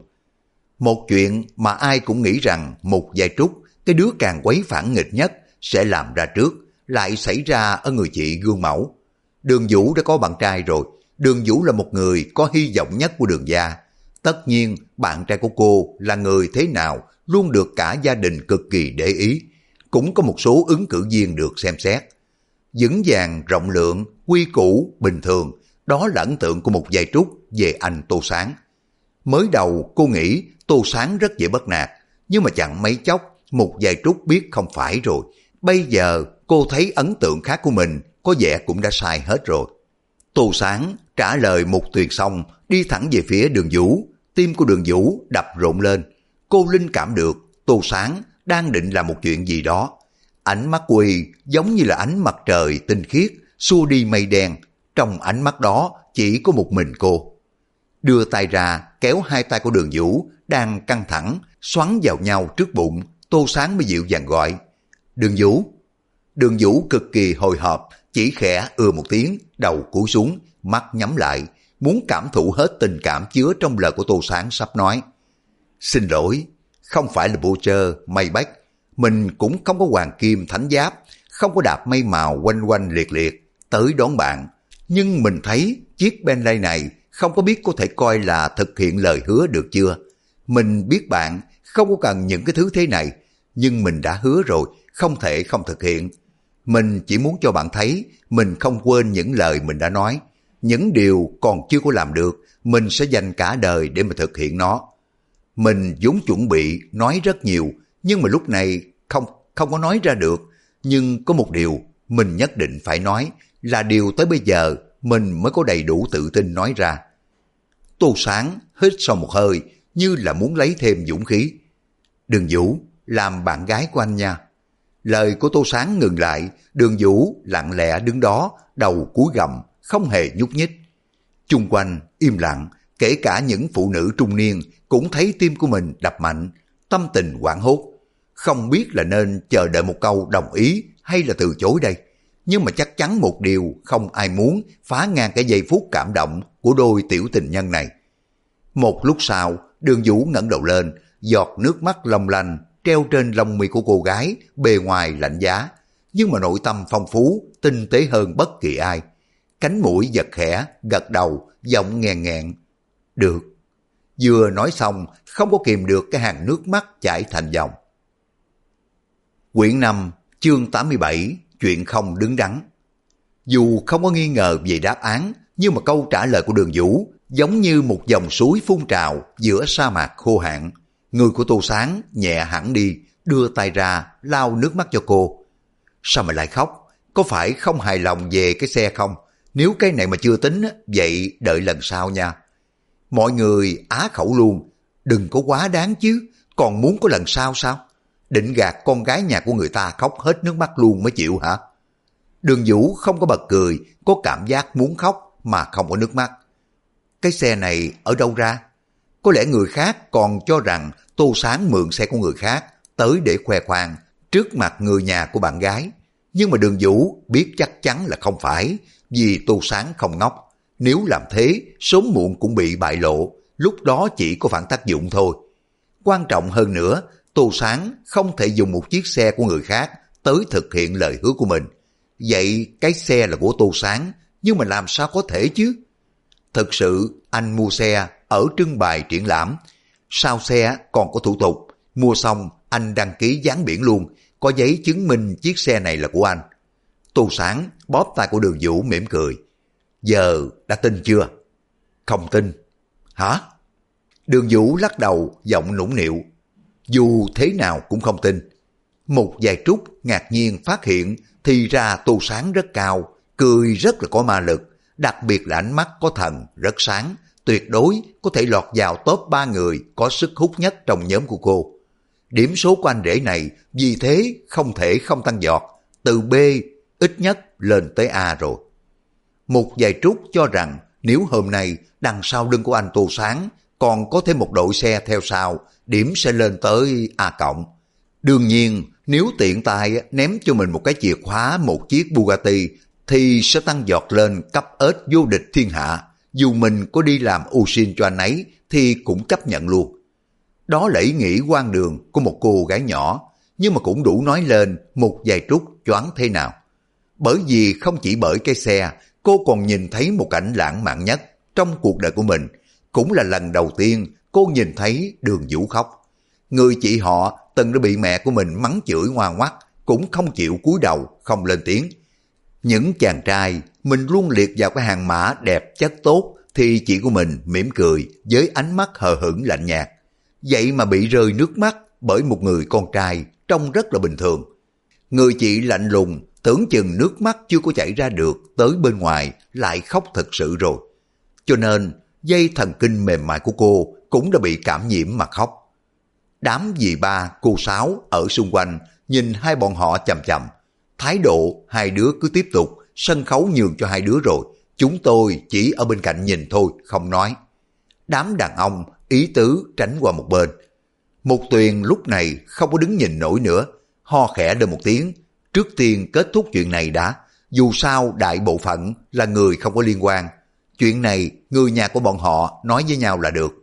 Một chuyện mà ai cũng nghĩ rằng một vài Trúc, cái đứa càng quấy phản nghịch nhất, sẽ làm ra trước, lại xảy ra ở người chị gương mẫu. Đường Vũ đã có bạn trai rồi, Đường Vũ là một người có hy vọng nhất của Đường gia. Tất nhiên bạn trai của cô là người thế nào luôn được cả gia đình cực kỳ để ý. Cũng có một số ứng cử viên được xem xét. Vững vàng, rộng lượng, quy củ, bình thường, đó là ấn tượng của một vài Trúc về anh Tô Sáng. Mới đầu cô nghĩ Tô Sáng rất dễ bắt nạt, nhưng mà chẳng mấy chốc một vài Trúc biết không phải rồi. Bây giờ cô thấy ấn tượng khác của mình có vẻ cũng đã sai hết rồi. Tô Sáng trả lời một tuyệt xong, đi thẳng về phía Đường Vũ. Tim của Đường Vũ đập rộn lên. Cô linh cảm được Tô Sáng đang định làm một chuyện gì đó. Ánh mắt của y giống như là ánh mặt trời tinh khiết, xua đi mây đen. Trong ánh mắt đó chỉ có một mình cô. Đưa tay ra, kéo hai tay của Đường Vũ đang căng thẳng, xoắn vào nhau trước bụng. Tô Sáng mới dịu dàng gọi: Đường Vũ. Đường Vũ cực kỳ hồi hộp, chỉ khẽ một tiếng, đầu cúi xuống, mắt nhắm lại, muốn cảm thụ hết tình cảm chứa trong lời của Tô Sáng sắp nói. Xin lỗi, không phải là vô trơ, may bách, mình cũng không có hoàng kim thánh giáp, không có đạp mây màu quanh quanh liệt liệt tới đón bạn, nhưng mình thấy chiếc Bentley này không có biết có thể coi là thực hiện lời hứa được chưa. Mình biết bạn không có cần những cái thứ thế này, nhưng mình đã hứa rồi, không thể không thực hiện. Mình chỉ muốn cho bạn thấy mình không quên những lời mình đã nói. Những điều còn chưa có làm được, mình sẽ dành cả đời để mà thực hiện nó. Mình vốn chuẩn bị nói rất nhiều, nhưng mà lúc này không có nói ra được. Nhưng có một điều mình nhất định phải nói, là điều tới bây giờ mình mới có đầy đủ tự tin nói ra. Tô Sáng hít sâu một hơi, như là muốn lấy thêm dũng khí. Đường Vũ, làm bạn gái của anh nha. Lời của Tô Sáng ngừng lại, Đường Vũ lặng lẽ đứng đó, đầu cúi gằm, không hề nhúc nhích. Chung quanh im lặng, kể cả những phụ nữ trung niên cũng thấy tim của mình đập mạnh, tâm tình hoảng hốt. Không biết là nên chờ đợi một câu đồng ý hay là từ chối đây. Nhưng mà chắc chắn một điều không ai muốn phá ngang cái giây phút cảm động của đôi tiểu tình nhân này. Một lúc sau, Đường Vũ ngẩng đầu lên, giọt nước mắt long lanh treo trên lông mi của cô gái, bề ngoài lạnh giá, nhưng mà nội tâm phong phú, tinh tế hơn bất kỳ ai. Cánh mũi giật khẽ, gật đầu, giọng nghèn nghẹn. Được. Vừa nói xong, không có kìm được cái hàng nước mắt chảy thành dòng. Quyển 5, chương 87, chuyện không đứng đắn. Dù không có nghi ngờ về đáp án, nhưng mà câu trả lời của Đường Vũ giống như một dòng suối phun trào giữa sa mạc khô hạn. Người của Tô Sáng nhẹ hẳn đi, đưa tay ra lau nước mắt cho cô. Sao mà lại khóc? Có phải không hài lòng về cái xe không? Nếu cái này mà chưa tính, vậy đợi lần sau nha. Mọi người á khẩu luôn. Đừng có quá đáng chứ, còn muốn có lần sau sao? Định gạt con gái nhà của người ta khóc hết nước mắt luôn mới chịu hả? Đường Vũ không có bật cười, có cảm giác muốn khóc mà không có nước mắt. Cái xe này ở đâu ra? Có lẽ người khác còn cho rằng Tô Sáng mượn xe của người khác tới để khoe khoang trước mặt người nhà của bạn gái. Nhưng mà Đường Vũ biết chắc chắn là không phải, vì Tô Sáng không ngốc. Nếu làm thế, sớm muộn cũng bị bại lộ, lúc đó chỉ có phản tác dụng thôi. Quan trọng hơn nữa, Tô Sáng không thể dùng một chiếc xe của người khác tới thực hiện lời hứa của mình. Vậy cái xe là của Tô Sáng, nhưng mà làm sao có thể chứ? Thực sự anh mua xe ở trưng bày triển lãm, sau xe còn có thủ tục, mua xong anh đăng ký dán biển luôn, có giấy chứng minh chiếc xe này là của anh. Tô Sáng bóp tay của Đường Vũ mỉm cười. Giờ đã tin chưa? Không tin. Hả? Đường Vũ lắc đầu, giọng nũng nịu. Dù thế nào cũng không tin. Một vài Trúc ngạc nhiên phát hiện thì ra Tô Sáng rất cao, cười rất là có ma lực, đặc biệt là ánh mắt có thần, rất sáng, tuyệt đối có thể lọt vào top 3 người có sức hút nhất trong nhóm của cô. Điểm số của anh rể này vì thế không thể không tăng giọt, từ B ít nhất lên tới A rồi. Một vài Trúc cho rằng nếu hôm nay đằng sau lưng của anh Tô Sáng còn có thêm một đội xe theo sau, điểm sẽ lên tới A cộng. Đương nhiên, nếu tiện tay ném cho mình một cái chìa khóa một chiếc Bugatti thì sẽ tăng giọt lên cấp ếch vô địch thiên hạ. Dù mình có đi làm ô xin cho anh ấy thì cũng chấp nhận luôn. Đó là ý nghĩ hoang đường của một cô gái nhỏ, nhưng mà cũng đủ nói lên một vài Trúc choáng thế nào. Bởi vì không chỉ bởi cái xe, cô còn nhìn thấy một cảnh lãng mạn nhất trong cuộc đời của mình. Cũng là lần đầu tiên cô nhìn thấy Đường Vũ khóc. Người chị họ từng đã bị mẹ của mình mắng chửi ngoan ngoắt, cũng không chịu cúi đầu, không lên tiếng. Những chàng trai mình luôn liệt vào cái hàng mã đẹp chất tốt thì chị của mình mỉm cười với ánh mắt hờ hững lạnh nhạt. Vậy mà bị rơi nước mắt bởi một người con trai trông rất là bình thường. Người chị lạnh lùng, tưởng chừng nước mắt chưa có chảy ra được tới bên ngoài lại khóc thật sự rồi. Cho nên dây thần kinh mềm mại của cô cũng đã bị cảm nhiễm mà khóc. Đám dì ba, cô Sáu ở xung quanh nhìn hai bọn họ chằm chằm. Thái độ hai đứa cứ tiếp tục, sân khấu nhường cho hai đứa rồi. Chúng tôi chỉ ở bên cạnh nhìn thôi, không nói. Đám đàn ông ý tứ tránh qua một bên. Mục Tuyền lúc này không có đứng nhìn nổi nữa, ho khẽ lên một tiếng. Trước tiên kết thúc chuyện này đã, dù sao đại bộ phận là người không có liên quan. Chuyện này người nhà của bọn họ nói với nhau là được.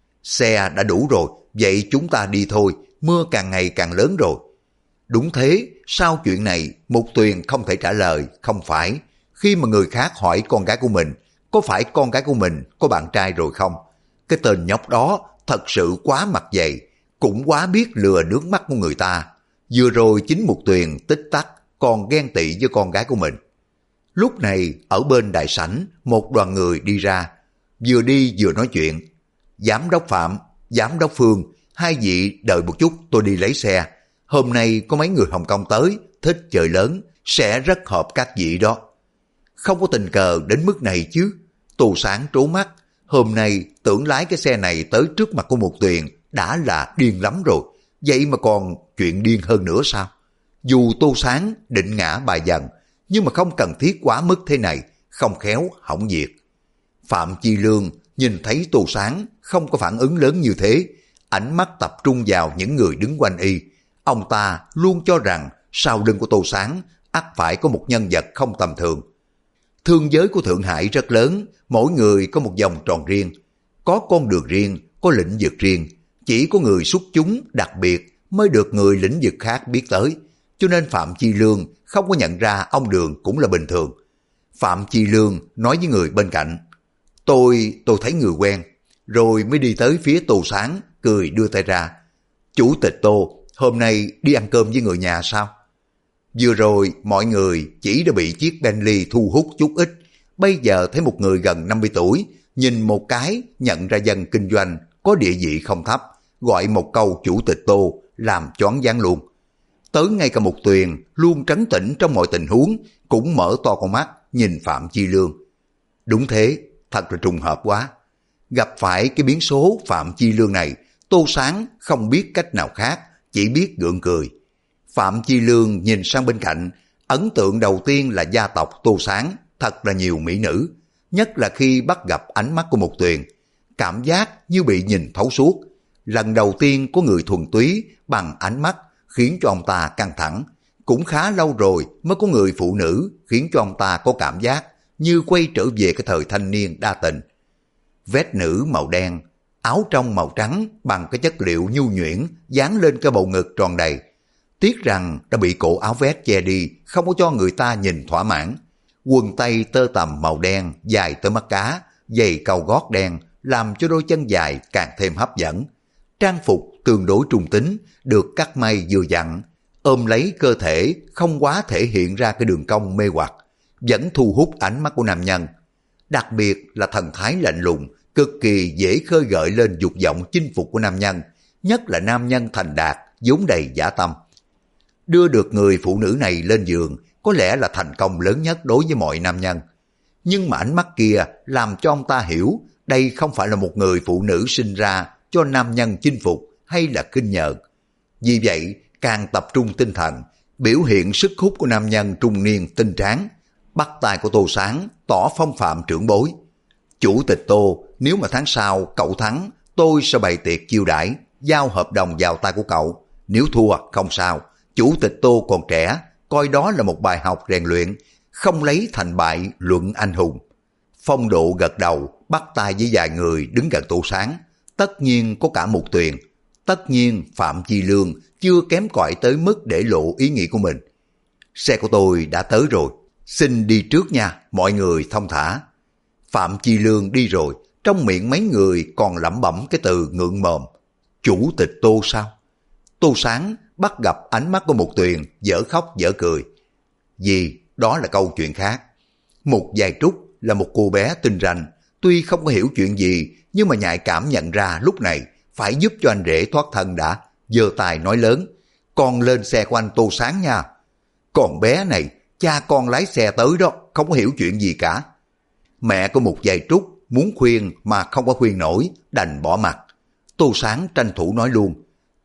Xe đã đủ rồi, vậy chúng ta đi thôi, mưa càng ngày càng lớn rồi. Đúng thế, sau chuyện này Mục Tuyền không thể trả lời, không phải. Khi mà người khác hỏi con gái của mình, có phải con gái của mình có bạn trai rồi không? Cái tên nhóc đó thật sự quá mặt dày, cũng quá biết lừa nước mắt của người ta. Vừa rồi chính Mục Tuyền tích tắc còn ghen tị với con gái của mình. Lúc này ở bên đại sảnh một đoàn người đi ra, vừa đi vừa nói chuyện. Giám đốc Phạm, giám đốc Phương, hai vị đợi một chút tôi đi lấy xe. Hôm nay có mấy người Hồng Kông tới, thích chơi lớn, sẽ rất hợp các vị đó. Không có tình cờ đến mức này chứ. Tô Sáng trố mắt, hôm nay tưởng lái cái xe này tới trước mặt của Mục Tuyền đã là điên lắm rồi, vậy mà còn chuyện điên hơn nữa sao? Dù Tô Sáng định ngã bài dần, nhưng mà không cần thiết quá mức thế này, không khéo hỏng việc. Phạm Chi Lương nhìn thấy Tô Sáng không có phản ứng lớn như thế, ánh mắt tập trung vào những người đứng quanh y. Ông ta luôn cho rằng sau lưng của Tô Sáng ắt phải có một nhân vật không tầm thường. Thương giới của Thượng Hải rất lớn, mỗi người có một vòng tròn riêng, có con đường riêng, có lĩnh vực riêng. Chỉ có người xuất chúng đặc biệt mới được người lĩnh vực khác biết tới, cho nên Phạm Chi Lương không có nhận ra ông Đường cũng là bình thường. Phạm Chi Lương nói với người bên cạnh, tôi thấy người quen, rồi mới đi tới phía Tô Sáng, cười đưa tay ra. Chủ tịch Tô, hôm nay đi ăn cơm với người nhà sao? Vừa rồi mọi người chỉ đã bị chiếc Bentley thu hút chút ít, bây giờ thấy một người gần 50 tuổi, nhìn một cái nhận ra dân kinh doanh có địa vị không thấp, gọi một câu chủ tịch Tô làm choáng váng luôn. Tới ngay cả Mục Tuyền luôn trấn tĩnh trong mọi tình huống cũng mở to con mắt nhìn Phạm Chi Lương. Đúng thế, thật là trùng hợp quá. Gặp phải cái biến số Phạm Chi Lương này, Tô Sáng không biết cách nào khác, chỉ biết gượng cười. Phạm Chi Lương nhìn sang bên cạnh, ấn tượng đầu tiên là gia tộc Tô Sáng thật là nhiều mỹ nữ, nhất là khi bắt gặp ánh mắt của Mục Tuyền, cảm giác như bị nhìn thấu suốt. Lần đầu tiên có người thuần túy bằng ánh mắt khiến cho ông ta căng thẳng, cũng khá lâu rồi mới có người phụ nữ khiến cho ông ta có cảm giác như quay trở về cái thời thanh niên đa tình. Vest nữ màu đen, áo trong màu trắng bằng cái chất liệu nhu nhuyễn dán lên cái bầu ngực tròn đầy. Tiếc rằng đã bị cổ áo vest che đi, không có cho người ta nhìn thỏa mãn. Quần tây tơ tằm màu đen dài tới mắt cá, giày cao gót đen làm cho đôi chân dài càng thêm hấp dẫn. Trang phục tương đối trung tính, được cắt may vừa vặn, ôm lấy cơ thể không quá thể hiện ra cái đường cong mê hoặc, vẫn thu hút ánh mắt của nam nhân. Đặc biệt là thần thái lạnh lùng, cực kỳ dễ khơi gợi lên dục vọng chinh phục của nam nhân, nhất là nam nhân thành đạt, vốn đầy dã tâm. Đưa được người phụ nữ này lên giường có lẽ là thành công lớn nhất đối với mọi nam nhân. Nhưng mà ánh mắt kia làm cho ông ta hiểu đây không phải là một người phụ nữ sinh ra cho nam nhân chinh phục hay là khinh nhờn. Vì vậy, càng tập trung tinh thần, biểu hiện sức hút của nam nhân trung niên tinh tráng, bắt tay của Tô Sáng, tỏ phong phạm trưởng bối. Chủ tịch Tô, nếu mà tháng sau cậu thắng, tôi sẽ bày tiệc chiêu đãi, giao hợp đồng vào tay của cậu. Nếu thua, không sao. Chủ tịch Tô còn trẻ, coi đó là một bài học rèn luyện, không lấy thành bại luận anh hùng. Phong Độ gật đầu, bắt tay với vài người đứng gần Tô Sáng. Tất nhiên có cả Mục Tuyền. Tất nhiên Phạm Chi Lương chưa kém cỏi tới mức để lộ ý nghĩ của mình. Xe của tôi đã tới rồi, xin đi trước nha, mọi người thông thả. Phạm Chi Lương đi rồi, trong miệng mấy người còn lẩm bẩm cái từ ngượng mồm. Chủ tịch Tô sao? Tô Sáng bắt gặp ánh mắt của Mục Tuyền, dở khóc dở cười. Vì đó là câu chuyện khác. Mục Giai Trúc là một cô bé tinh ranh, tuy không có hiểu chuyện gì, nhưng mà nhạy cảm nhận ra lúc này phải giúp cho anh rể thoát thân đã, giơ tay nói lớn. Con lên xe của anh Tô Sáng nha. Còn bé này, cha con lái xe tới đó, không có hiểu chuyện gì cả. Mẹ của Mục Giai Trúc muốn khuyên mà không có khuyên nổi, đành bỏ mặt. Tô Sáng tranh thủ nói luôn.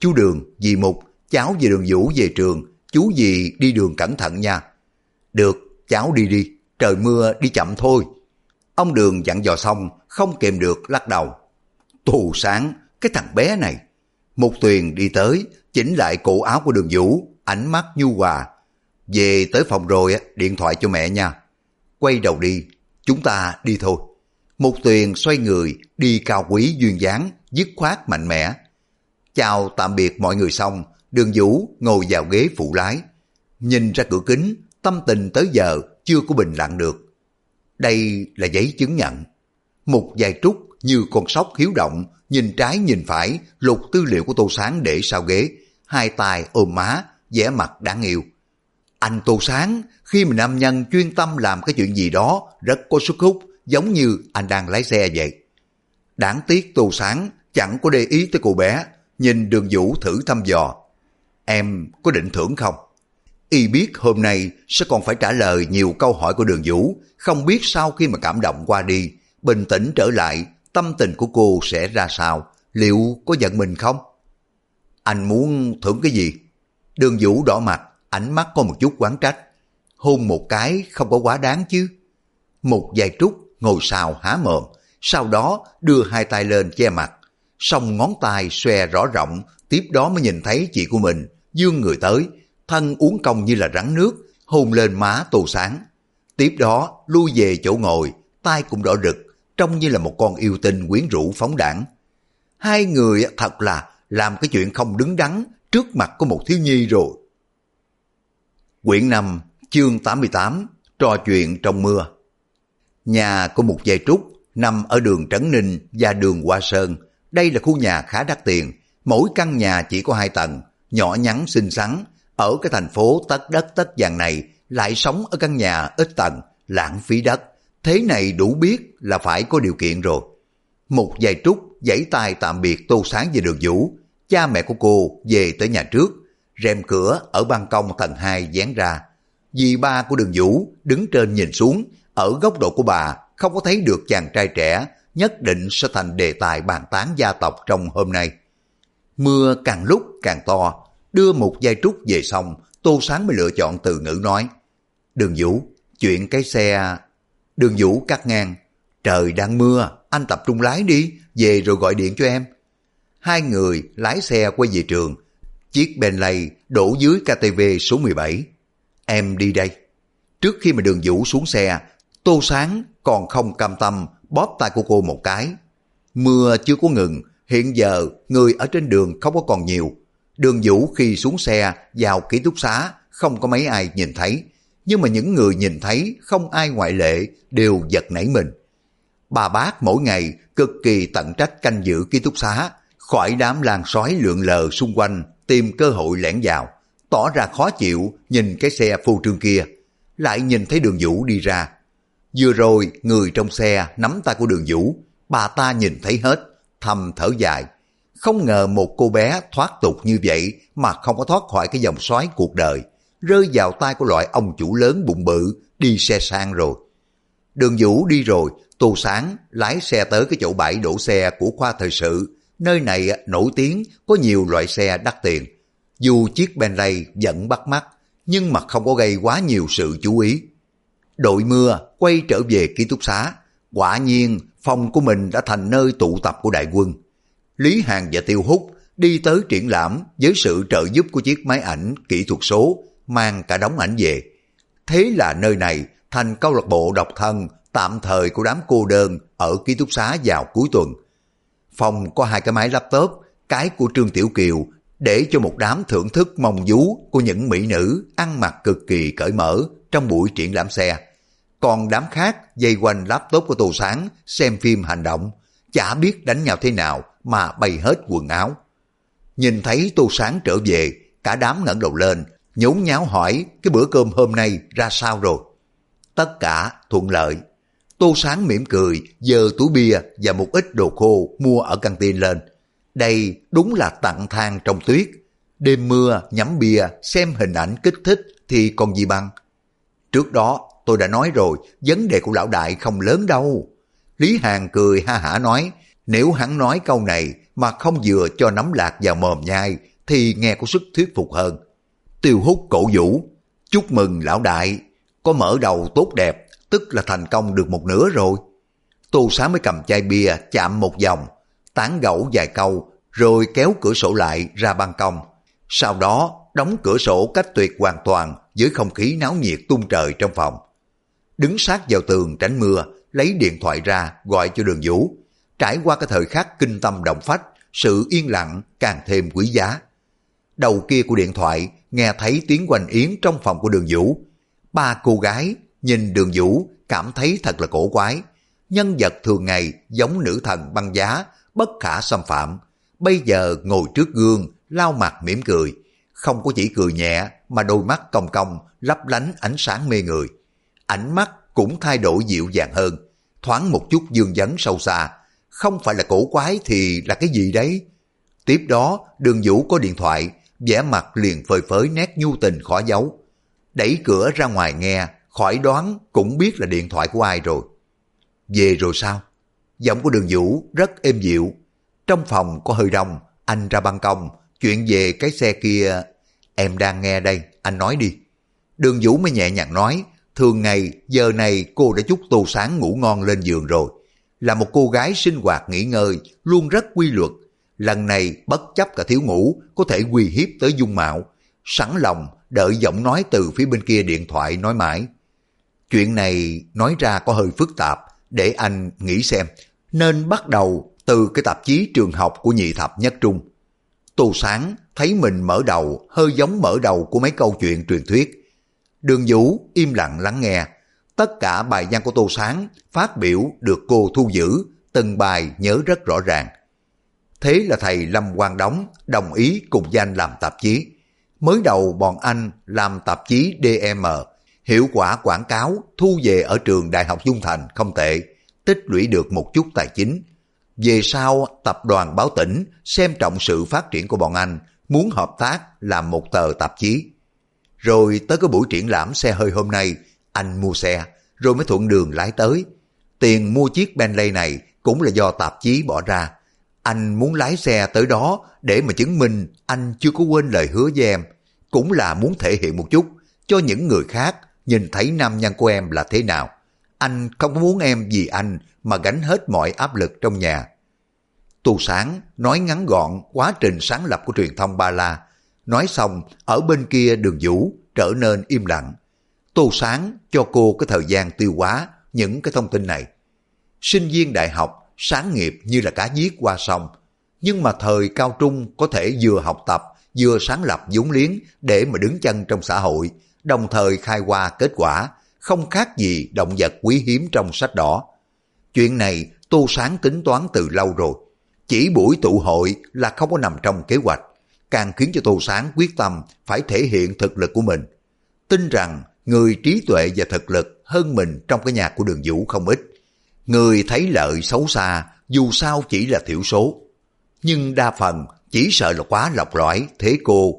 Chú Đường, dì Mục, cháu và Đường Vũ về trường, chú dì đi đường cẩn thận nha. Được, cháu đi đi, trời mưa đi chậm thôi. Ông Đường dặn dò xong, không kèm được lắc đầu. Tô Sáng, cái thằng bé này. Mục Tuyền đi tới, chỉnh lại cổ áo của Đường Vũ, ánh mắt nhu hòa. Về tới phòng rồi, điện thoại cho mẹ nha. Quay đầu đi, chúng ta đi thôi. Mục Tuyền xoay người, đi cao quý duyên dáng, dứt khoát mạnh mẽ. Chào tạm biệt mọi người xong, Đường Vũ ngồi vào ghế phụ lái. Nhìn ra cửa kính, tâm tình tới giờ chưa có bình lặng được. Đây là giấy chứng nhận. Mục Dài Trúc như con sóc hiếu động, nhìn trái nhìn phải, lục tư liệu của Tô Sáng để sau ghế, hai tay ôm má, vẻ mặt đáng yêu. Anh Tô Sáng, khi mà nam nhân chuyên tâm làm cái chuyện gì đó rất có sức hút, giống như anh đang lái xe vậy. Đáng tiếc Tô Sáng chẳng có để ý tới cô bé, nhìn Đường Vũ thử thăm dò. Em có định thưởng không? Y biết hôm nay sẽ còn phải trả lời nhiều câu hỏi của Đường Vũ, không biết sau khi mà cảm động qua đi, bình tĩnh trở lại, tâm tình của cô sẽ ra sao, liệu có giận mình không? Anh muốn thưởng cái gì? Đường Vũ đỏ mặt, ánh mắt có một chút oán trách. Hôn một cái không có quá đáng chứ. Một Dài Trúc ngồi xào há mồm, sau đó đưa hai tay lên che mặt, song ngón tay xòe rõ rộng, tiếp đó mới nhìn thấy chị của mình, vươn người tới, thân uốn cong như là rắn nước, hôn lên má Tô Sáng. Tiếp đó lui về chỗ ngồi, tay cũng đỏ rực, trông như là một con yêu tinh quyến rũ phóng đãng. Hai người thật là làm cái chuyện không đứng đắn trước mặt của một thiếu nhi rồi. Quyển 5, chương 88, trò chuyện trong mưa. Nhà của Mục Dài Trúc nằm ở đường Trấn Ninh và đường Hoa Sơn. Đây là khu nhà khá đắt tiền, mỗi căn nhà chỉ có 2 tầng, nhỏ nhắn xinh xắn. Ở cái thành phố tất đất tất vàng này lại sống ở căn nhà ít tầng, lãng phí đất. Thế này đủ biết là phải có điều kiện rồi. Mục Dài Trúc giãy tay tạm biệt Tô Sáng và Đường Vũ. Cha mẹ của cô về tới nhà trước, rèm cửa ở ban công tầng 2 dán ra. Dì ba của Đường Vũ đứng trên nhìn xuống, ở góc độ của bà không có thấy được chàng trai trẻ nhất định sẽ thành đề tài bàn tán gia tộc trong hôm nay. Mưa càng lúc càng to, đưa Mục Dài Trúc về xong, Tô Sáng mới lựa chọn từ ngữ nói. Đường Vũ, chuyện cái xe... Đường Vũ cắt ngang. Trời đang mưa, anh tập trung lái đi, về rồi gọi điện cho em. Hai người lái xe quay về trường. Chiếc Bentley đổ dưới KTV số 17. Em đi đây. Trước khi mà Đường Vũ xuống xe, Tô Sáng còn không cam tâm bóp tay của cô một cái. Mưa chưa có ngừng, hiện giờ người ở trên đường không có còn nhiều. Đường Vũ khi xuống xe vào ký túc xá không có mấy ai nhìn thấy, nhưng mà những người nhìn thấy không ai ngoại lệ đều giật nảy mình. Bà bác mỗi ngày cực kỳ tận trách canh giữ ký túc xá, khỏi đám làng sói lượn lờ xung quanh tìm cơ hội lẻn vào, tỏ ra khó chịu nhìn cái xe phô trương kia, lại nhìn thấy Đường Vũ đi ra. Vừa rồi người trong xe nắm tay của Đường Vũ, bà ta nhìn thấy hết, thầm thở dài. Không ngờ một cô bé thoát tục như vậy mà không có thoát khỏi cái vòng xoáy cuộc đời, rơi vào tay của loại ông chủ lớn bụng bự đi xe sang rồi. Đường Vũ đi rồi, Tô Sáng lái xe tới cái chỗ bãi đổ xe của khoa thời sự. Nơi này nổi tiếng có nhiều loại xe đắt tiền. Dù chiếc Bentley vẫn bắt mắt, nhưng mà không có gây quá nhiều sự chú ý. Đội mưa quay trở về ký túc xá. Quả nhiên phòng của mình đã thành nơi tụ tập của đại quân. Lý Hàn và Tiêu Húc đi tới triển lãm với sự trợ giúp của chiếc máy ảnh kỹ thuật số, mang cả đống ảnh về. Thế là nơi này thành câu lạc bộ độc thân tạm thời của đám cô đơn ở ký túc xá vào cuối tuần. Phòng có 2 cái máy laptop, cái của Trương Tiểu Kiều để cho một đám thưởng thức mong vú của những mỹ nữ ăn mặc cực kỳ cởi mở trong buổi triển lãm xe. Còn đám khác dây quanh laptop của Tô Sáng xem phim hành động, chả biết đánh nhau thế nào mà bày hết quần áo. Nhìn thấy Tô Sáng trở về, cả đám ngẩng đầu lên, nhốn nháo hỏi cái bữa cơm hôm nay ra sao rồi. Tất cả thuận lợi. Tô Sáng mỉm cười, giơ túi bia và một ít đồ khô mua ở căng tin lên. Đây đúng là tặng than trong tuyết. Đêm mưa, nhắm bia, xem hình ảnh kích thích thì còn gì bằng. Trước đó tôi đã nói rồi, vấn đề của lão đại không lớn đâu. Lý Hàn cười ha hả nói, nếu hắn nói câu này mà không vừa cho nắm lạc vào mồm nhai thì nghe có sức thuyết phục hơn. Tiêu Hút cổ vũ, chúc mừng lão đại, có mở đầu tốt đẹp, tức là thành công được một nửa rồi. Tô Sán mới cầm chai bia chạm một vòng, tán gẫu vài câu, rồi kéo cửa sổ lại ra ban công. Sau đó đóng cửa sổ cách tuyệt hoàn toàn với không khí náo nhiệt tung trời trong phòng. Đứng sát vào tường tránh mưa, lấy điện thoại ra gọi cho Đường Vũ. Trải qua cái thời khắc kinh tâm động phách, sự yên lặng càng thêm quý giá. Đầu kia của điện thoại nghe thấy tiếng oanh yến trong phòng của Đường Vũ. Ba cô gái nhìn Đường Vũ cảm thấy thật là cổ quái. Nhân vật thường ngày giống nữ thần băng giá, bất khả xâm phạm. Bây giờ ngồi trước gương, lau mặt mỉm cười. Không có chỉ cười nhẹ mà đôi mắt cong cong, lấp lánh ánh sáng mê người. Ánh mắt cũng thay đổi dịu dàng hơn, thoáng một chút dương vấn sâu xa. Không phải là cổ quái thì là cái gì đấy? Tiếp đó Đường Vũ có điện thoại, vẻ mặt liền phơi phới nét nhu tình khó giấu. Đẩy cửa ra ngoài nghe, khỏi đoán cũng biết là điện thoại của ai rồi. Về rồi sao? Giọng của Đường Vũ rất êm dịu. Trong phòng có hơi đông, anh ra ban công, chuyện về cái xe kia... Em đang nghe đây, anh nói đi. Đường Vũ mới nhẹ nhàng nói, thường ngày giờ này cô đã chúc Tô Sáng ngủ ngon lên giường rồi. Là một cô gái sinh hoạt nghỉ ngơi, luôn rất quy luật. Lần này bất chấp cả thiếu ngủ, có thể uy hiếp tới dung mạo. Sẵn lòng đợi giọng nói từ phía bên kia điện thoại nói mãi. Chuyện này nói ra có hơi phức tạp, để anh nghĩ xem. Nên bắt đầu từ cái tạp chí trường học của nhị thập nhất trung. Tô Sáng thấy mình mở đầu hơi giống mở đầu của mấy câu chuyện truyền thuyết. Đường Vũ im lặng lắng nghe. Tất cả bài văn của Tô Sáng phát biểu được cô thu giữ, từng bài nhớ rất rõ ràng. Thế là thầy Lâm Quang Đống đồng ý cùng danh làm tạp chí. Mới đầu bọn anh làm tạp chí DM, hiệu quả quảng cáo thu về ở trường Đại học Dung Thành không tệ, tích lũy được một chút tài chính. Về sau, tập đoàn Báo Tỉnh xem trọng sự phát triển của bọn anh, muốn hợp tác làm một tờ tạp chí. Rồi tới cái buổi triển lãm xe hơi hôm nay, anh mua xe, rồi mới thuận đường lái tới. Tiền mua chiếc Bentley này cũng là do tạp chí bỏ ra. Anh muốn lái xe tới đó để mà chứng minh anh chưa có quên lời hứa với em. Cũng là muốn thể hiện một chút cho những người khác nhìn thấy nam nhân của em là thế nào. Anh không muốn em vì anh mà gánh hết mọi áp lực trong nhà. Tô Sáng nói ngắn gọn quá trình sáng lập của truyền thông Ba La. Nói xong, ở bên kia Đường Vũ trở nên im lặng. Tô Sáng cho cô cái thời gian tiêu hóa những cái thông tin này. Sinh viên đại học sáng nghiệp như là cá giết qua sông, nhưng mà thời cao trung có thể vừa học tập vừa sáng lập vốn liếng để mà đứng chân trong xã hội, đồng thời khai hoa kết quả, không khác gì động vật quý hiếm trong sách đỏ. Chuyện này Tô Sáng tính toán từ lâu rồi, chỉ buổi tụ hội là không có nằm trong kế hoạch, càng khiến cho Tô Sáng quyết tâm phải thể hiện thực lực của mình. Tin rằng người trí tuệ và thực lực hơn mình trong cái nhà của Đường Vũ không ít. Người thấy lợi xấu xa dù sao chỉ là thiểu số, nhưng đa phần chỉ sợ là quá lọc lõi. Thế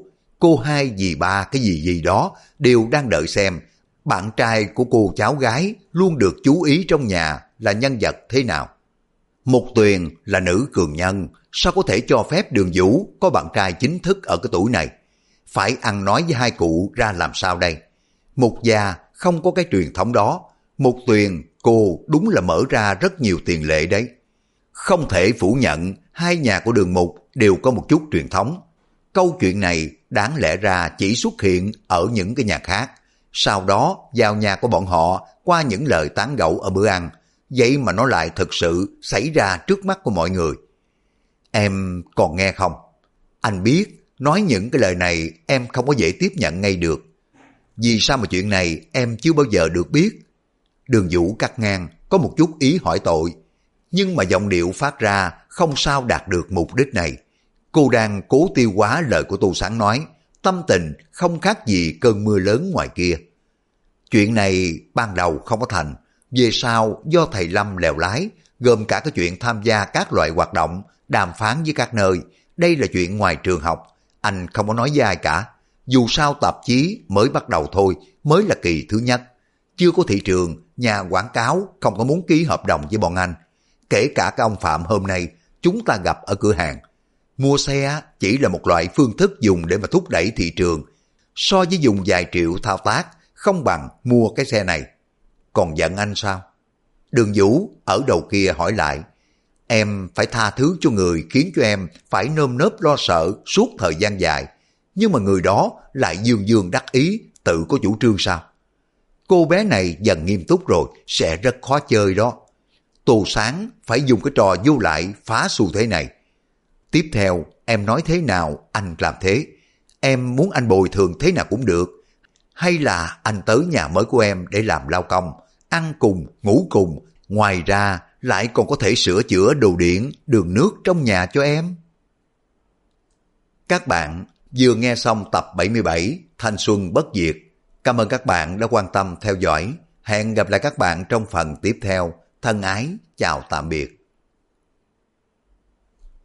cô hai dì ba cái gì đó đều đang đợi xem bạn trai của cô cháu gái luôn được chú ý trong nhà là nhân vật thế nào. Mục Tuyền là nữ cường nhân, sao có thể cho phép Đường Vũ có bạn trai chính thức ở cái tuổi này? Phải ăn nói với hai cụ ra làm sao đây? Mục gia không có cái truyền thống đó. Mục Tuyền cô đúng là mở ra rất nhiều tiền lệ đấy. Không thể phủ nhận hai nhà của Đường Mục đều có một chút truyền thống. Câu chuyện này đáng lẽ ra chỉ xuất hiện ở những cái nhà khác, sau đó vào nhà của bọn họ qua những lời tán gẫu ở bữa ăn. Vậy mà nó lại thực sự xảy ra trước mắt của mọi người. Em còn nghe không? Anh biết nói những cái lời này em không có dễ tiếp nhận ngay được. Vì sao mà chuyện này em chưa bao giờ được biết? Đường Vũ cắt ngang, có một chút ý hỏi tội, nhưng mà giọng điệu phát ra không sao đạt được mục đích này. Cô đang cố tiêu hóa lời của Tô Sáng nói, tâm tình không khác gì cơn mưa lớn ngoài kia. Chuyện này ban đầu không có thành, về sau do thầy Lâm lèo lái, gồm cả cái chuyện tham gia các loại hoạt động, đàm phán với các nơi. Đây là chuyện ngoài trường học, anh không có nói với ai cả. Dù sao tạp chí mới bắt đầu thôi, mới là kỳ thứ nhất. Chưa có thị trường, nhà quảng cáo không có muốn ký hợp đồng với bọn anh. Kể cả cái ông Phạm hôm nay chúng ta gặp ở cửa hàng. Mua xe chỉ là một loại phương thức dùng để mà thúc đẩy thị trường. So với dùng vài triệu thao tác, không bằng mua cái xe này. Còn giận anh sao? Đường Vũ ở đầu kia hỏi lại. Em phải tha thứ cho người khiến cho em phải nơm nớp lo sợ suốt thời gian dài. Nhưng mà người đó lại dương dương đắc ý, tự có chủ trương sao? Cô bé này dần nghiêm túc rồi, sẽ rất khó chơi đó. Tô Sáng phải dùng cái trò vô lại phá xu thế này. Tiếp theo, em nói thế nào anh làm thế. Em muốn anh bồi thường thế nào cũng được. Hay là anh tới nhà mới của em để làm lao công, ăn cùng, ngủ cùng. Ngoài ra lại còn có thể sửa chữa đồ điện, đường nước trong nhà cho em. Các bạn vừa nghe xong tập 77 Thanh Xuân Bất Diệt. Cảm ơn các bạn đã quan tâm theo dõi. Hẹn gặp lại các bạn trong phần tiếp theo. Thân ái, chào tạm biệt.